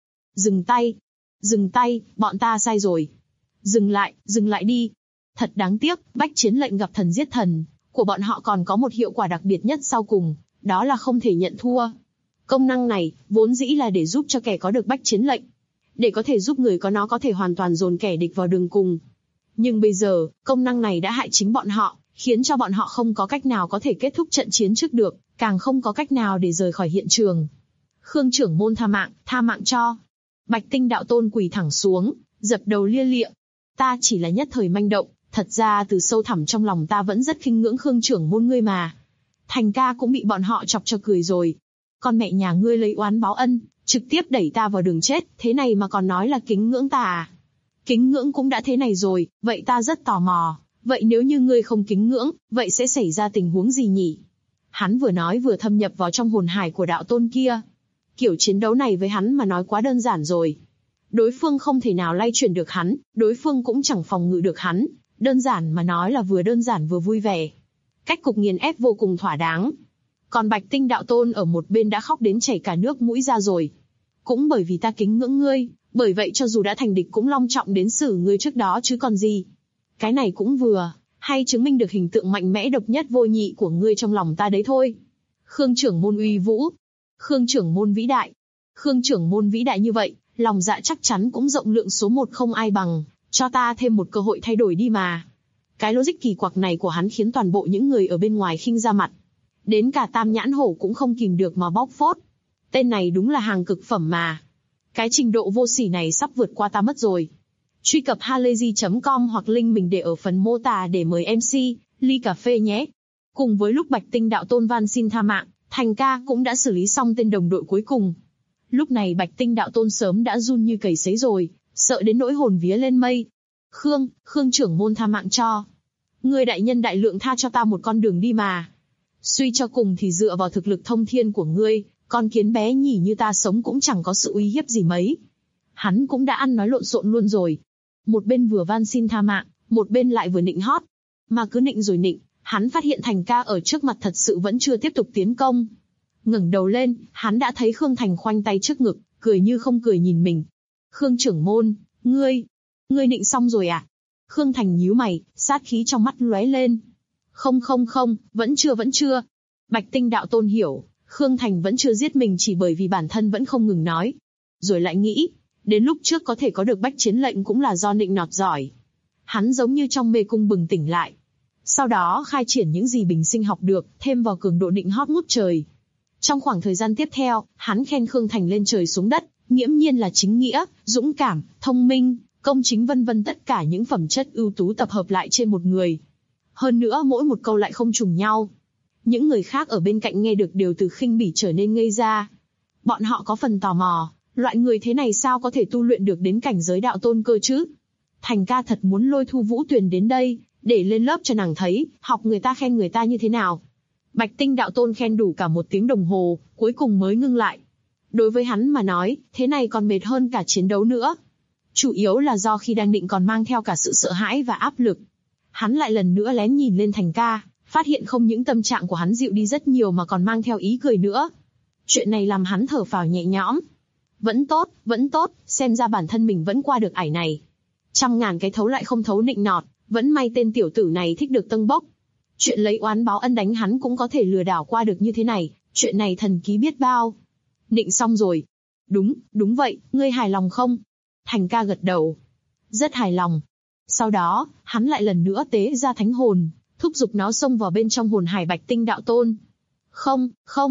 Dừng tay, bọn ta sai rồi. Dừng lại đi. Thật đáng tiếc, bách chiến lệnh gặp thần giết thần, của bọn họ còn có một hiệu quả đặc biệt nhất sau cùng, đó là không thể nhận thua. Công năng này, vốn dĩ là để giúp cho kẻ có được bách chiến lệnh. Để có thể giúp người có nó có thể hoàn toàn dồn kẻ địch vào đường cùng. Nhưng bây giờ, công năng này đã hại chính bọn họ, khiến cho bọn họ không có cách nào có thể kết thúc trận chiến trước được, càng không có cách nào để rời khỏi hiện trường. Khương trưởng môn tha mạng cho. Bạch Tinh đạo tôn quỳ thẳng xuống, dập đầu lia lịa. Ta chỉ là nhất thời manh động, thật ra từ sâu thẳm trong lòng ta vẫn rất khinh ngưỡng Khương trưởng môn ngươi mà. Thành ca cũng bị bọn họ chọc cho cười rồi. Con mẹ nhà ngươi lấy oán báo ân, trực tiếp đẩy ta vào đường chết, thế này mà còn nói là kính ngưỡng ta à? Kính ngưỡng cũng đã thế này rồi, vậy ta rất tò mò, vậy nếu như ngươi không kính ngưỡng, vậy sẽ xảy ra tình huống gì nhỉ? Hắn vừa nói vừa thâm nhập vào trong hồn hải của đạo tôn kia. Kiểu chiến đấu này với hắn mà nói quá đơn giản rồi. Đối phương không thể nào lay chuyển được hắn, đối phương cũng chẳng phòng ngự được hắn, đơn giản mà nói là vừa đơn giản vừa vui vẻ. Cách cục nghiền ép vô cùng thỏa đáng. Còn Bạch Tinh đạo tôn ở một bên đã khóc đến chảy cả nước mũi ra rồi. Cũng bởi vì ta kính ngưỡng ngươi, bởi vậy cho dù đã thành địch cũng long trọng đến xử ngươi trước đó chứ còn gì. Cái này cũng vừa, hay chứng minh được hình tượng mạnh mẽ độc nhất vô nhị của ngươi trong lòng ta đấy thôi. Khương trưởng môn uy vũ. Khương trưởng môn vĩ đại. Khương trưởng môn vĩ đại như vậy, lòng dạ chắc chắn cũng rộng lượng số 1 không ai bằng, cho ta thêm một cơ hội thay đổi đi mà. Cái logic kỳ quặc này của hắn khiến toàn bộ những người ở bên ngoài khinh ra mặt. Đến cả Tam Nhãn Hổ cũng không kìm được mà bóc phốt. Tên này đúng là hàng cực phẩm mà. Cái trình độ vô sỉ này sắp vượt qua ta mất rồi. Truy cập halayzi.com hoặc link mình để ở phần mô tả để mời MC ly cà phê nhé. Cùng với lúc Bạch Tinh Đạo Tôn van xin tha mạng, Thành ca cũng đã xử lý xong tên đồng đội cuối cùng. Lúc này Bạch Tinh Đạo Tôn sớm đã run như cầy sấy rồi, sợ đến nỗi hồn vía lên mây. Khương trưởng môn tha mạng cho. Người đại nhân đại lượng tha cho ta một con đường đi mà. Suy cho cùng thì dựa vào thực lực thông thiên của ngươi, con kiến bé nhỉ như ta sống cũng chẳng có sự uy hiếp gì mấy. Hắn cũng đã ăn nói lộn xộn luôn rồi. Một bên vừa van xin tha mạng, một bên lại vừa nịnh hót. Mà cứ nịnh rồi nịnh, hắn phát hiện Thành ca ở trước mặt thật sự vẫn chưa tiếp tục tiến công. Ngẩng đầu lên, hắn đã thấy Khương Thành khoanh tay trước ngực, cười như không cười nhìn mình. Khương trưởng môn, ngươi nịnh xong rồi à? Khương Thành nhíu mày, sát khí trong mắt lóe lên. Không, vẫn chưa. Bạch Tinh Đạo Tôn hiểu, Khương Thành vẫn chưa giết mình chỉ bởi vì bản thân vẫn không ngừng nói. Rồi lại nghĩ, đến lúc trước có thể có được bách chiến lệnh cũng là do nịnh nọt giỏi. Hắn giống như trong mê cung bừng tỉnh lại. Sau đó khai triển những gì bình sinh học được, thêm vào cường độ nịnh hót ngút trời. Trong khoảng thời gian tiếp theo, hắn khen Khương Thành lên trời xuống đất, nghiễm nhiên là chính nghĩa, dũng cảm, thông minh, công chính vân vân, tất cả những phẩm chất ưu tú tập hợp lại trên một người. Hơn nữa mỗi một câu lại không trùng nhau. Những người khác ở bên cạnh nghe được đều từ khinh bỉ trở nên ngây ra. Bọn họ có phần tò mò, loại người thế này sao có thể tu luyện được đến cảnh giới đạo tôn cơ chứ? Thành ca thật muốn lôi Thu Vũ Tuyền đến đây, để lên lớp cho nàng thấy, học người ta khen người ta như thế nào. Bạch Tinh Đạo Tôn khen đủ cả 1 tiếng đồng hồ, cuối cùng mới ngưng lại. Đối với hắn mà nói, thế này còn mệt hơn cả chiến đấu nữa. Chủ yếu là do khi đang định còn mang theo cả sự sợ hãi và áp lực. Hắn lại lần nữa lén nhìn lên Thành ca, phát hiện không những tâm trạng của hắn dịu đi rất nhiều mà còn mang theo ý cười nữa. Chuyện này làm hắn thở phào nhẹ nhõm. Vẫn tốt, xem ra bản thân mình vẫn qua được ải này. Trăm ngàn cái thấu lại không thấu nịnh nọt, vẫn may tên tiểu tử này thích được tâng bốc. Chuyện lấy oán báo ân đánh hắn cũng có thể lừa đảo qua được như thế này, chuyện này thần ký biết bao. Nịnh xong rồi. Đúng vậy, ngươi hài lòng không? Thành ca gật đầu. Rất hài lòng. Sau đó, hắn lại lần nữa tế ra thánh hồn, thúc giục nó xông vào bên trong hồn hải Bạch Tinh Đạo Tôn. Không.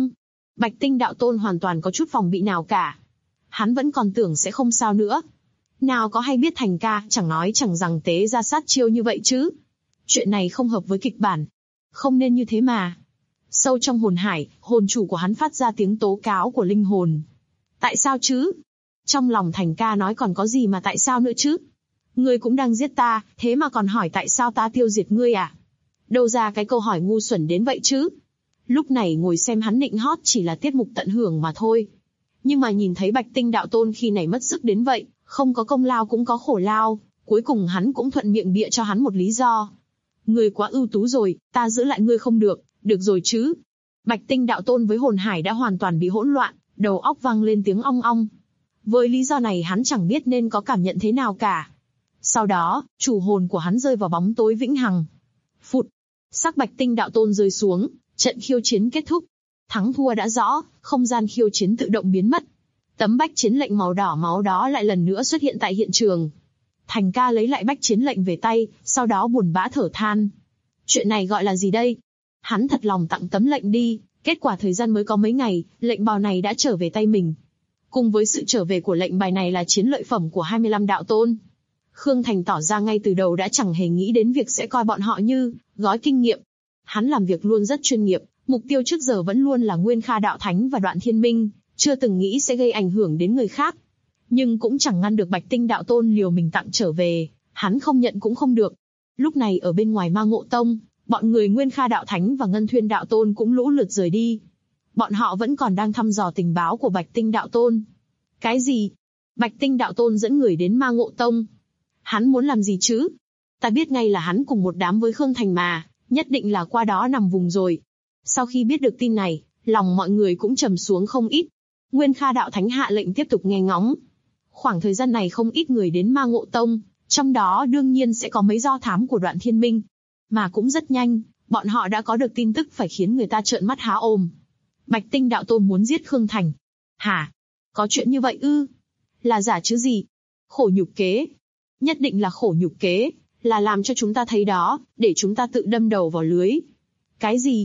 Bạch Tinh Đạo Tôn hoàn toàn có chút phòng bị nào cả. Hắn vẫn còn tưởng sẽ không sao nữa. Nào có hay biết Thành ca chẳng nói chẳng rằng tế ra sát chiêu như vậy chứ. Chuyện này không hợp với kịch bản. Không nên như thế mà. Sâu trong hồn hải, hồn chủ của hắn phát ra tiếng tố cáo của linh hồn. Tại sao chứ? Trong lòng Thành ca nói còn có gì mà tại sao nữa chứ? Ngươi cũng đang giết ta, thế mà còn hỏi tại sao ta tiêu diệt ngươi à? Đâu ra cái câu hỏi ngu xuẩn đến vậy chứ? Lúc này ngồi xem hắn nịnh hót chỉ là tiết mục tận hưởng mà thôi. Nhưng mà nhìn thấy Bạch Tinh Đạo Tôn khi này mất sức đến vậy, không có công lao cũng có khổ lao, cuối cùng hắn cũng thuận miệng bịa cho hắn một lý do. Ngươi quá ưu tú rồi, ta giữ lại ngươi không được rồi chứ? Bạch Tinh Đạo Tôn với hồn hải đã hoàn toàn bị hỗn loạn, đầu óc vang lên tiếng ong ong. Với lý do này hắn chẳng biết nên có cảm nhận thế nào cả. Sau đó, chủ hồn của hắn rơi vào bóng tối vĩnh hằng. Phụt, sắc Bạch Tinh Đạo Tôn rơi xuống, trận khiêu chiến kết thúc. Thắng thua đã rõ, không gian khiêu chiến tự động biến mất. Tấm bách chiến lệnh màu đỏ máu đó lại lần nữa xuất hiện tại hiện trường. Thành ca lấy lại bách chiến lệnh về tay, sau đó buồn bã thở than. Chuyện này gọi là gì đây? Hắn thật lòng tặng tấm lệnh đi, kết quả thời gian mới có mấy ngày, lệnh bài này đã trở về tay mình. Cùng với sự trở về của lệnh bài này là chiến lợi phẩm của 25 đạo tôn. Khương Thành tỏ ra ngay từ đầu đã chẳng hề nghĩ đến việc sẽ coi bọn họ như gói kinh nghiệm. Hắn làm việc luôn rất chuyên nghiệp, mục tiêu trước giờ vẫn luôn là Nguyên Kha Đạo Thánh và Đoạn Thiên Minh, chưa từng nghĩ sẽ gây ảnh hưởng đến người khác. Nhưng cũng chẳng ngăn được Bạch Tinh Đạo Tôn liều mình tặng trở về, hắn không nhận cũng không được. Lúc này ở bên ngoài Ma Ngộ Tông, bọn người Nguyên Kha Đạo Thánh và Ngân Thuyên Đạo Tôn cũng lũ lượt rời đi. Bọn họ vẫn còn đang thăm dò tình báo của Bạch Tinh Đạo Tôn. Cái gì? Bạch Tinh Đạo Tôn dẫn người đến Ma Ngộ Tông. Hắn muốn làm gì chứ? Ta biết ngay là hắn cùng một đám với Khương Thành mà, nhất định là qua đó nằm vùng rồi. Sau khi biết được tin này, lòng mọi người cũng trầm xuống không ít. Nguyên Kha Đạo Thánh hạ lệnh tiếp tục nghe ngóng. Khoảng thời gian này không ít người đến Ma Ngộ Tông, trong đó đương nhiên sẽ có mấy do thám của Đoạn Thiên Minh. Mà cũng rất nhanh, bọn họ đã có được tin tức phải khiến người ta trợn mắt há ồm. Bạch Tinh Đạo Tôn muốn giết Khương Thành. Hả? Có chuyện như vậy ư? Là giả chứ gì? Khổ nhục kế. Nhất định là khổ nhục kế, là làm cho chúng ta thấy đó, để chúng ta tự đâm đầu vào lưới. Cái gì?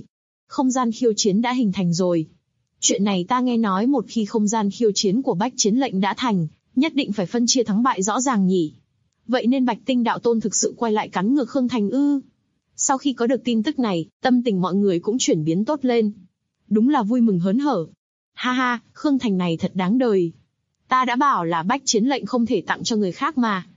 Không gian khiêu chiến đã hình thành rồi. Chuyện này ta nghe nói một khi không gian khiêu chiến của Bách Chiến lệnh đã thành, nhất định phải phân chia thắng bại rõ ràng nhỉ. Vậy nên Bạch Tinh đạo tôn thực sự quay lại cắn ngược Khương Thành ư? Sau khi có được tin tức này, tâm tình mọi người cũng chuyển biến tốt lên. Đúng là vui mừng hớn hở. Ha ha, Khương Thành này thật đáng đời. Ta đã bảo là Bách Chiến lệnh không thể tặng cho người khác mà.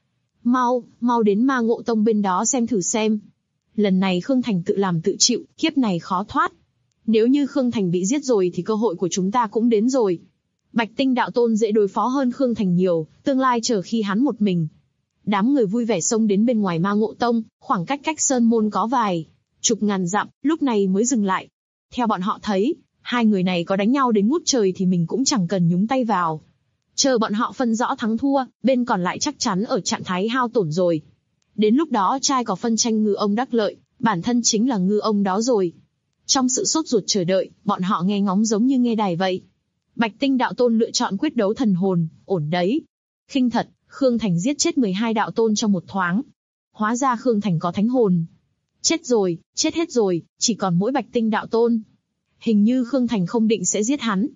Mau đến Ma Ngộ Tông bên đó xem thử xem. Lần này Khương Thành tự làm tự chịu, kiếp này khó thoát. Nếu như Khương Thành bị giết rồi thì cơ hội của chúng ta cũng đến rồi. Bạch Tinh đạo tôn dễ đối phó hơn Khương Thành nhiều, tương lai chờ khi hắn một mình. Đám người vui vẻ xông đến bên ngoài Ma Ngộ Tông, khoảng cách sơn môn có vài chục ngàn dặm, lúc này mới dừng lại. Theo bọn họ thấy, hai người này có đánh nhau đến ngút trời thì mình cũng chẳng cần nhúng tay vào. Chờ bọn họ phân rõ thắng thua, bên còn lại chắc chắn ở trạng thái hao tổn rồi. Đến lúc đó trai có phân tranh ngư ông đắc lợi, bản thân chính là ngư ông đó rồi. Trong sự sốt ruột chờ đợi, bọn họ nghe ngóng giống như nghe đài vậy. Bạch Tinh đạo tôn lựa chọn quyết đấu thần hồn, ổn đấy. Khinh thật, Khương Thành giết chết 12 đạo tôn trong một thoáng. Hóa ra Khương Thành có thánh hồn. Chết rồi, chết hết rồi, chỉ còn mỗi Bạch Tinh đạo tôn. Hình như Khương Thành không định sẽ giết hắn.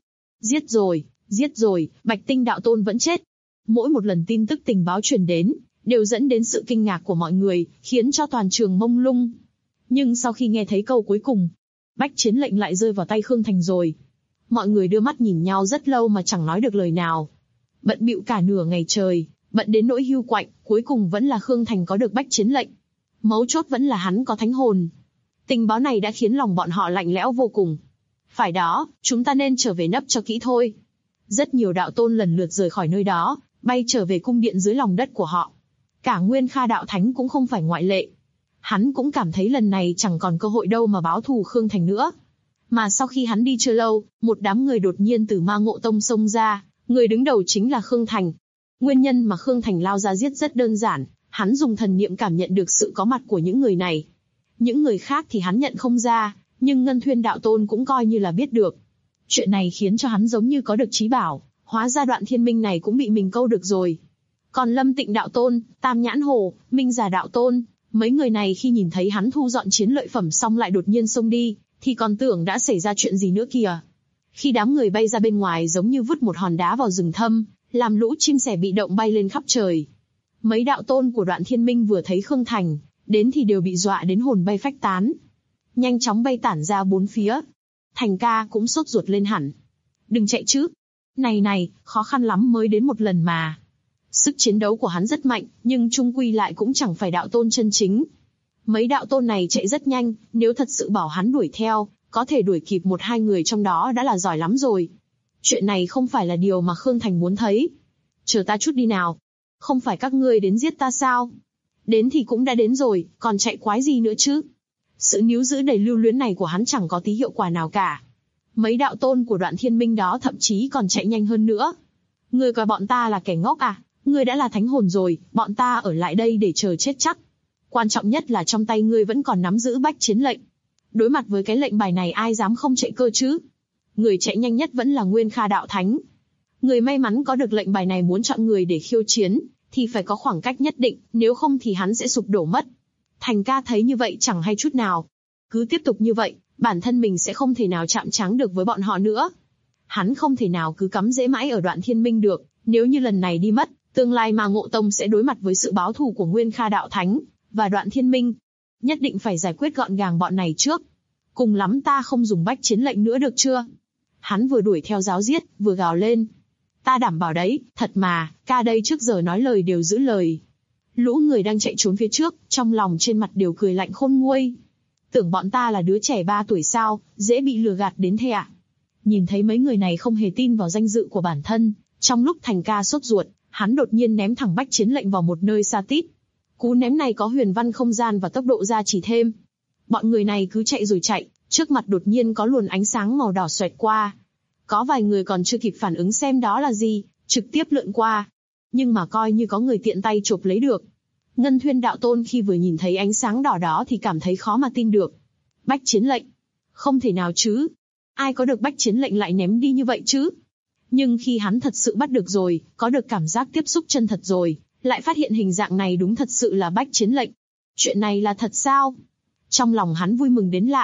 Giết rồi, Bạch Tinh đạo tôn vẫn chết. Mỗi một lần tin tức tình báo truyền đến, đều dẫn đến sự kinh ngạc của mọi người, khiến cho toàn trường mông lung. Nhưng sau khi nghe thấy câu cuối cùng, Bách Chiến lệnh lại rơi vào tay Khương Thành rồi. Mọi người đưa mắt nhìn nhau rất lâu mà chẳng nói được lời nào. Bận bịu cả nửa ngày trời, bận đến nỗi hưu quạnh, cuối cùng vẫn là Khương Thành có được Bách Chiến lệnh. Mấu chốt vẫn là hắn có thánh hồn. Tình báo này đã khiến lòng bọn họ lạnh lẽo vô cùng. Phải đó, chúng ta nên trở về nấp cho kỹ thôi. Rất nhiều đạo tôn lần lượt rời khỏi nơi đó, bay trở về cung điện dưới lòng đất của họ. Cả Nguyên Kha đạo thánh cũng không phải ngoại lệ. Hắn cũng cảm thấy lần này chẳng còn cơ hội đâu mà báo thù Khương Thành nữa. Mà sau khi hắn đi chưa lâu, một đám người đột nhiên từ Ma Ngộ Tông xông ra, người đứng đầu chính là Khương Thành. Nguyên nhân mà Khương Thành lao ra giết rất đơn giản, hắn dùng thần niệm cảm nhận được sự có mặt của những người này. Những người khác thì hắn nhận không ra, nhưng Ngân Thuyên đạo tôn cũng coi như là biết được. Chuyện này khiến cho hắn giống như có được trí bảo, hóa ra Đoạn Thiên Minh này cũng bị mình câu được rồi. Còn Lâm Tịnh đạo tôn, Tam Nhãn Hồ, Minh Già đạo tôn, mấy người này khi nhìn thấy hắn thu dọn chiến lợi phẩm xong lại đột nhiên xông đi, thì còn tưởng đã xảy ra chuyện gì nữa kìa. Khi đám người bay ra bên ngoài giống như vứt một hòn đá vào rừng thâm, làm lũ chim sẻ bị động bay lên khắp trời. Mấy đạo tôn của Đoạn Thiên Minh vừa thấy Khương Thành đến thì đều bị dọa đến hồn bay phách tán, nhanh chóng bay tản ra bốn phía. Thành ca cũng sốt ruột lên hẳn. Đừng chạy chứ. Này, khó khăn lắm mới đến một lần mà. Sức chiến đấu của hắn rất mạnh, nhưng chung quy lại cũng chẳng phải đạo tôn chân chính. Mấy đạo tôn này chạy rất nhanh, nếu thật sự bảo hắn đuổi theo, có thể đuổi kịp một hai người trong đó đã là giỏi lắm rồi. Chuyện này không phải là điều mà Khương Thành muốn thấy. Chờ ta chút đi nào. Không phải các ngươi đến giết ta sao? Đến thì cũng đã đến rồi, còn chạy quái gì nữa chứ? Sự níu giữ đầy lưu luyến này của hắn chẳng có tí hiệu quả nào cả. Mấy đạo tôn của Đoạn Thiên Minh đó thậm chí còn chạy nhanh hơn nữa. Ngươi coi bọn ta là kẻ ngốc à? Ngươi đã là thánh hồn rồi, bọn ta ở lại đây để chờ chết chắc. Quan trọng nhất là trong tay ngươi vẫn còn nắm giữ Bách Chiến lệnh. Đối mặt với cái lệnh bài này ai dám không chạy cơ chứ? Người chạy nhanh nhất vẫn là Nguyên Kha đạo thánh. Người may mắn có được lệnh bài này muốn chọn người để khiêu chiến, thì phải có khoảng cách nhất định, nếu không thì hắn sẽ sụp đổ mất. Thành ca thấy như vậy chẳng hay chút nào. Cứ tiếp tục như vậy, bản thân mình sẽ không thể nào chạm trán được với bọn họ nữa. Hắn không thể nào cứ cắm rễ mãi ở Đoạn Thiên Minh được, nếu như lần này đi mất, tương lai Ma Ngộ Tông sẽ đối mặt với sự báo thù của Nguyên Kha đạo thánh và Đoạn Thiên Minh. Nhất định phải giải quyết gọn gàng bọn này trước. Cùng lắm ta không dùng Bách Chiến lệnh nữa được chưa? Hắn vừa đuổi theo giáo giết, vừa gào lên. Ta đảm bảo đấy, thật mà, ca đây trước giờ nói lời đều giữ lời. Lũ người đang chạy trốn phía trước, trong lòng trên mặt đều cười lạnh khôn nguôi. Tưởng bọn ta là đứa trẻ 3 tuổi sao, dễ bị lừa gạt đến thế ạ. Nhìn thấy mấy người này không hề tin vào danh dự của bản thân, trong lúc Thành ca sốt ruột, hắn đột nhiên ném thẳng Bách Chiến lệnh vào một nơi xa tít. Cú ném này có huyền văn không gian và tốc độ gia trì thêm. Bọn người này cứ chạy rồi chạy, trước mặt đột nhiên có luồng ánh sáng màu đỏ xoẹt qua. Có vài người còn chưa kịp phản ứng xem đó là gì, trực tiếp lượn qua. Nhưng mà coi như có người tiện tay chộp lấy được. Ngân Thuyên đạo tôn khi vừa nhìn thấy ánh sáng đỏ đó thì cảm thấy khó mà tin được. Bách Chiến lệnh? Không thể nào chứ. Ai có được Bách Chiến lệnh lại ném đi như vậy chứ? Nhưng khi hắn thật sự bắt được rồi, có được cảm giác tiếp xúc chân thật rồi, lại phát hiện hình dạng này đúng thật sự là Bách Chiến lệnh. Chuyện này là thật sao? Trong lòng hắn vui mừng đến lạ.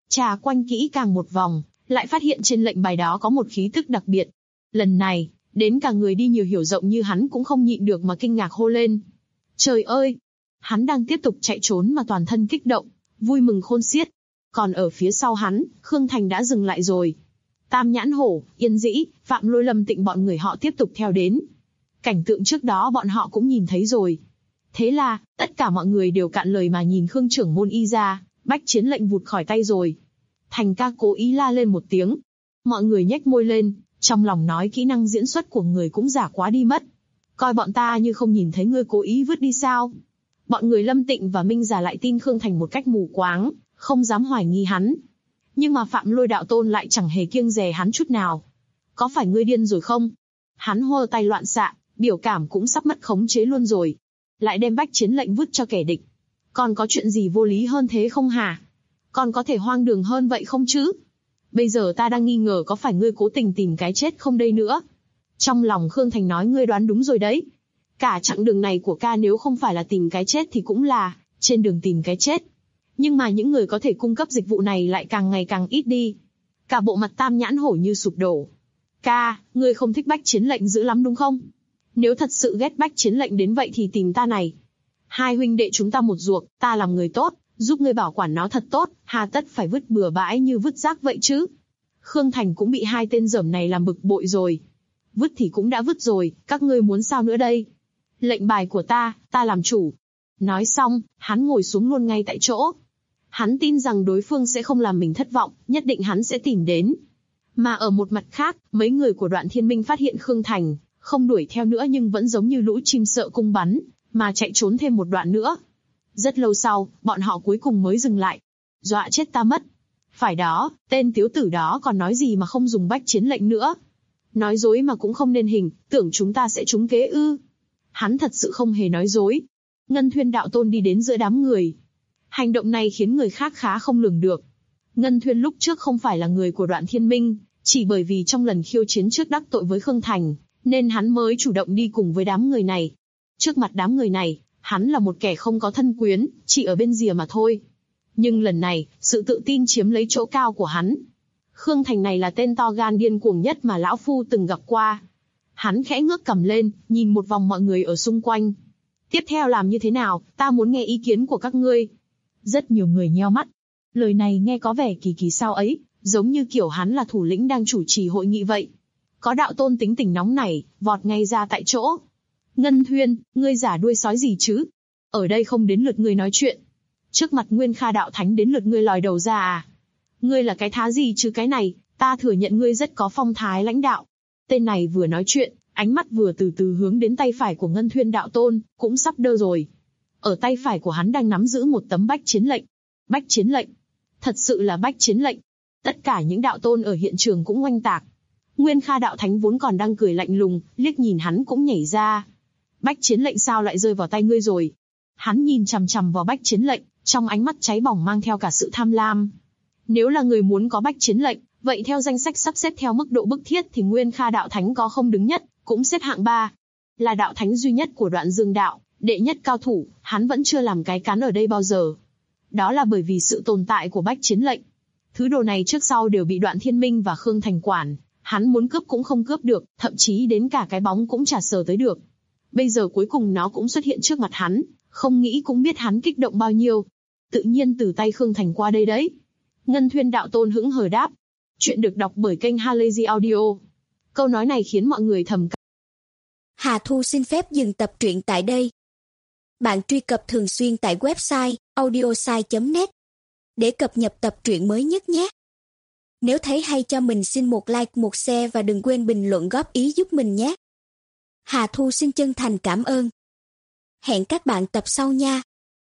Trà quanh kỹ càng một vòng, lại phát hiện trên lệnh bài đó có một khí tức đặc biệt. Lần này, đến cả người đi nhiều hiểu rộng như hắn cũng không nhịn được mà kinh ngạc hô lên. Trời ơi! Hắn đang tiếp tục chạy trốn mà toàn thân kích động, vui mừng khôn xiết. Còn ở phía sau hắn, Khương Thành đã dừng lại rồi. Tam Nhãn Hổ, Yên Dĩ, Phạm Lôi, Lâm Tịnh bọn người họ tiếp tục theo đến. Cảnh tượng trước đó bọn họ cũng nhìn thấy rồi. Thế là, tất cả mọi người đều cạn lời mà nhìn Khương trưởng môn y ra, bách chiến lệnh vụt khỏi tay rồi. Thành ca cố ý la lên một tiếng. Mọi người nhếch môi lên, trong lòng nói kỹ năng diễn xuất của người cũng giả quá đi mất. Coi bọn ta như không nhìn thấy ngươi cố ý vứt đi sao? Bọn người Lâm Tịnh và Minh Giả lại tin Khương Thành một cách mù quáng, không dám hoài nghi hắn. Nhưng mà Phạm Lôi đạo tôn lại chẳng hề kiêng dè hắn chút nào. Có phải ngươi điên rồi không? Hắn hô tay loạn xạ, biểu cảm cũng sắp mất khống chế luôn rồi. Lại đem bách chiến lệnh vứt cho kẻ địch. Còn có chuyện gì vô lý hơn thế không hả? Còn có thể hoang đường hơn vậy không chứ? Bây giờ ta đang nghi ngờ có phải ngươi cố tình tìm cái chết không đây nữa. Trong lòng Khương Thành nói ngươi đoán đúng rồi đấy. Cả chặng đường này của ca nếu không phải là tìm cái chết thì cũng là trên đường tìm cái chết. Nhưng mà những người có thể cung cấp dịch vụ này lại càng ngày càng ít đi. Cả bộ mặt Tam Nhãn Hổ như sụp đổ. Ca, ngươi không thích bách chiến lệnh dữ lắm đúng không? Nếu thật sự ghét bách chiến lệnh đến vậy thì tìm ta này. Hai huynh đệ chúng ta một ruột, ta làm người tốt, giúp ngươi bảo quản nó thật tốt, hà tất phải vứt bừa bãi như vứt rác vậy chứ. Khương Thành cũng bị hai tên dởm này làm bực bội rồi. Vứt thì cũng đã vứt rồi, các ngươi muốn sao nữa đây? Lệnh bài của ta làm chủ. Nói xong, hắn ngồi xuống luôn ngay tại chỗ. Hắn tin rằng đối phương sẽ không làm mình thất vọng, nhất định hắn sẽ tìm đến. Mà ở một mặt khác, mấy người của Đoạn Thiên Minh phát hiện Khương Thành không đuổi theo nữa nhưng vẫn giống như lũ chim sợ cung bắn, mà chạy trốn thêm một đoạn nữa. Rất lâu sau, bọn họ cuối cùng mới dừng lại. Dọa chết ta mất. Phải đó, tên tiếu tử đó còn nói gì mà không dùng bách chiến lệnh nữa. Nói dối mà cũng không nên hình, tưởng chúng ta sẽ trúng kế ư. Hắn thật sự không hề nói dối. Ngân Thuyên đạo tôn đi đến giữa đám người. Hành động này khiến người khác khá không lường được. Ngân Thuyên lúc trước không phải là người của Đoạn Thiên Minh, chỉ bởi vì trong lần khiêu chiến trước đắc tội với Khương Thành, nên hắn mới chủ động đi cùng với đám người này. Trước mặt đám người này, hắn là một kẻ không có thân quyến, chỉ ở bên rìa mà thôi. Nhưng lần này, sự tự tin chiếm lấy chỗ cao của hắn. Khương Thành này là tên to gan điên cuồng nhất mà lão phu từng gặp qua. Hắn khẽ ngước cầm lên, nhìn một vòng mọi người ở xung quanh. Tiếp theo làm như thế nào, ta muốn nghe ý kiến của các ngươi. Rất nhiều người nheo mắt. Lời này nghe có vẻ kỳ kỳ sao ấy, giống như kiểu hắn là thủ lĩnh đang chủ trì hội nghị vậy. Có đạo tôn tính tình nóng nảy, vọt ngay ra tại chỗ. Ngân Thuyên, ngươi giả đuôi sói gì chứ? Ở đây không đến lượt ngươi nói chuyện. Trước mặt Nguyên Kha đạo thánh đến lượt ngươi lòi đầu ra à? Ngươi là cái thá gì chứ cái này, ta thừa nhận ngươi rất có phong thái lãnh đạo. Tên này vừa nói chuyện, ánh mắt vừa từ từ hướng đến tay phải của Ngân Thuyên đạo tôn, cũng sắp đơ rồi. Ở tay phải của hắn đang nắm giữ một tấm bách chiến lệnh. Bách chiến lệnh? Thật sự là bách chiến lệnh. Tất cả những đạo tôn ở hiện trường cũng oanh tạc. Nguyên Kha đạo thánh vốn còn đang cười lạnh lùng, liếc nhìn hắn cũng nhảy ra. Bách chiến lệnh sao lại rơi vào tay ngươi rồi? Hắn nhìn chằm chằm vào bách chiến lệnh, trong ánh mắt cháy bỏng mang theo cả sự tham lam. Nếu là người muốn có bách chiến lệnh, vậy theo danh sách sắp xếp theo mức độ bức thiết thì Nguyên Kha đạo thánh có không đứng nhất, cũng xếp hạng 3. Là đạo thánh duy nhất của Đoạn Dương đạo, đệ nhất cao thủ, hắn vẫn chưa làm cái cắn ở đây bao giờ. Đó là bởi vì sự tồn tại của bách chiến lệnh. Thứ đồ này trước sau đều bị Đoạn Thiên Minh và Khương Thành quản, hắn muốn cướp cũng không cướp được, thậm chí đến cả cái bóng cũng chả sờ tới được. Bây giờ cuối cùng nó cũng xuất hiện trước mặt hắn, không nghĩ cũng biết hắn kích động bao nhiêu. Tự nhiên từ tay Khương Thành qua đây đấy. Ngân Thuyên đạo tôn hững hờ đáp. Chuyện được đọc bởi kênh Halazy Audio. Câu nói này khiến mọi người thầm cảm.
Hà Thu xin phép dừng tập truyện tại đây. Bạn truy cập thường xuyên tại website audiosai.net để cập nhật tập truyện mới nhất nhé. Nếu thấy hay cho mình xin một like, một share và đừng quên bình luận góp ý giúp mình nhé. Hà Thu xin chân thành cảm ơn. Hẹn các bạn tập sau nha.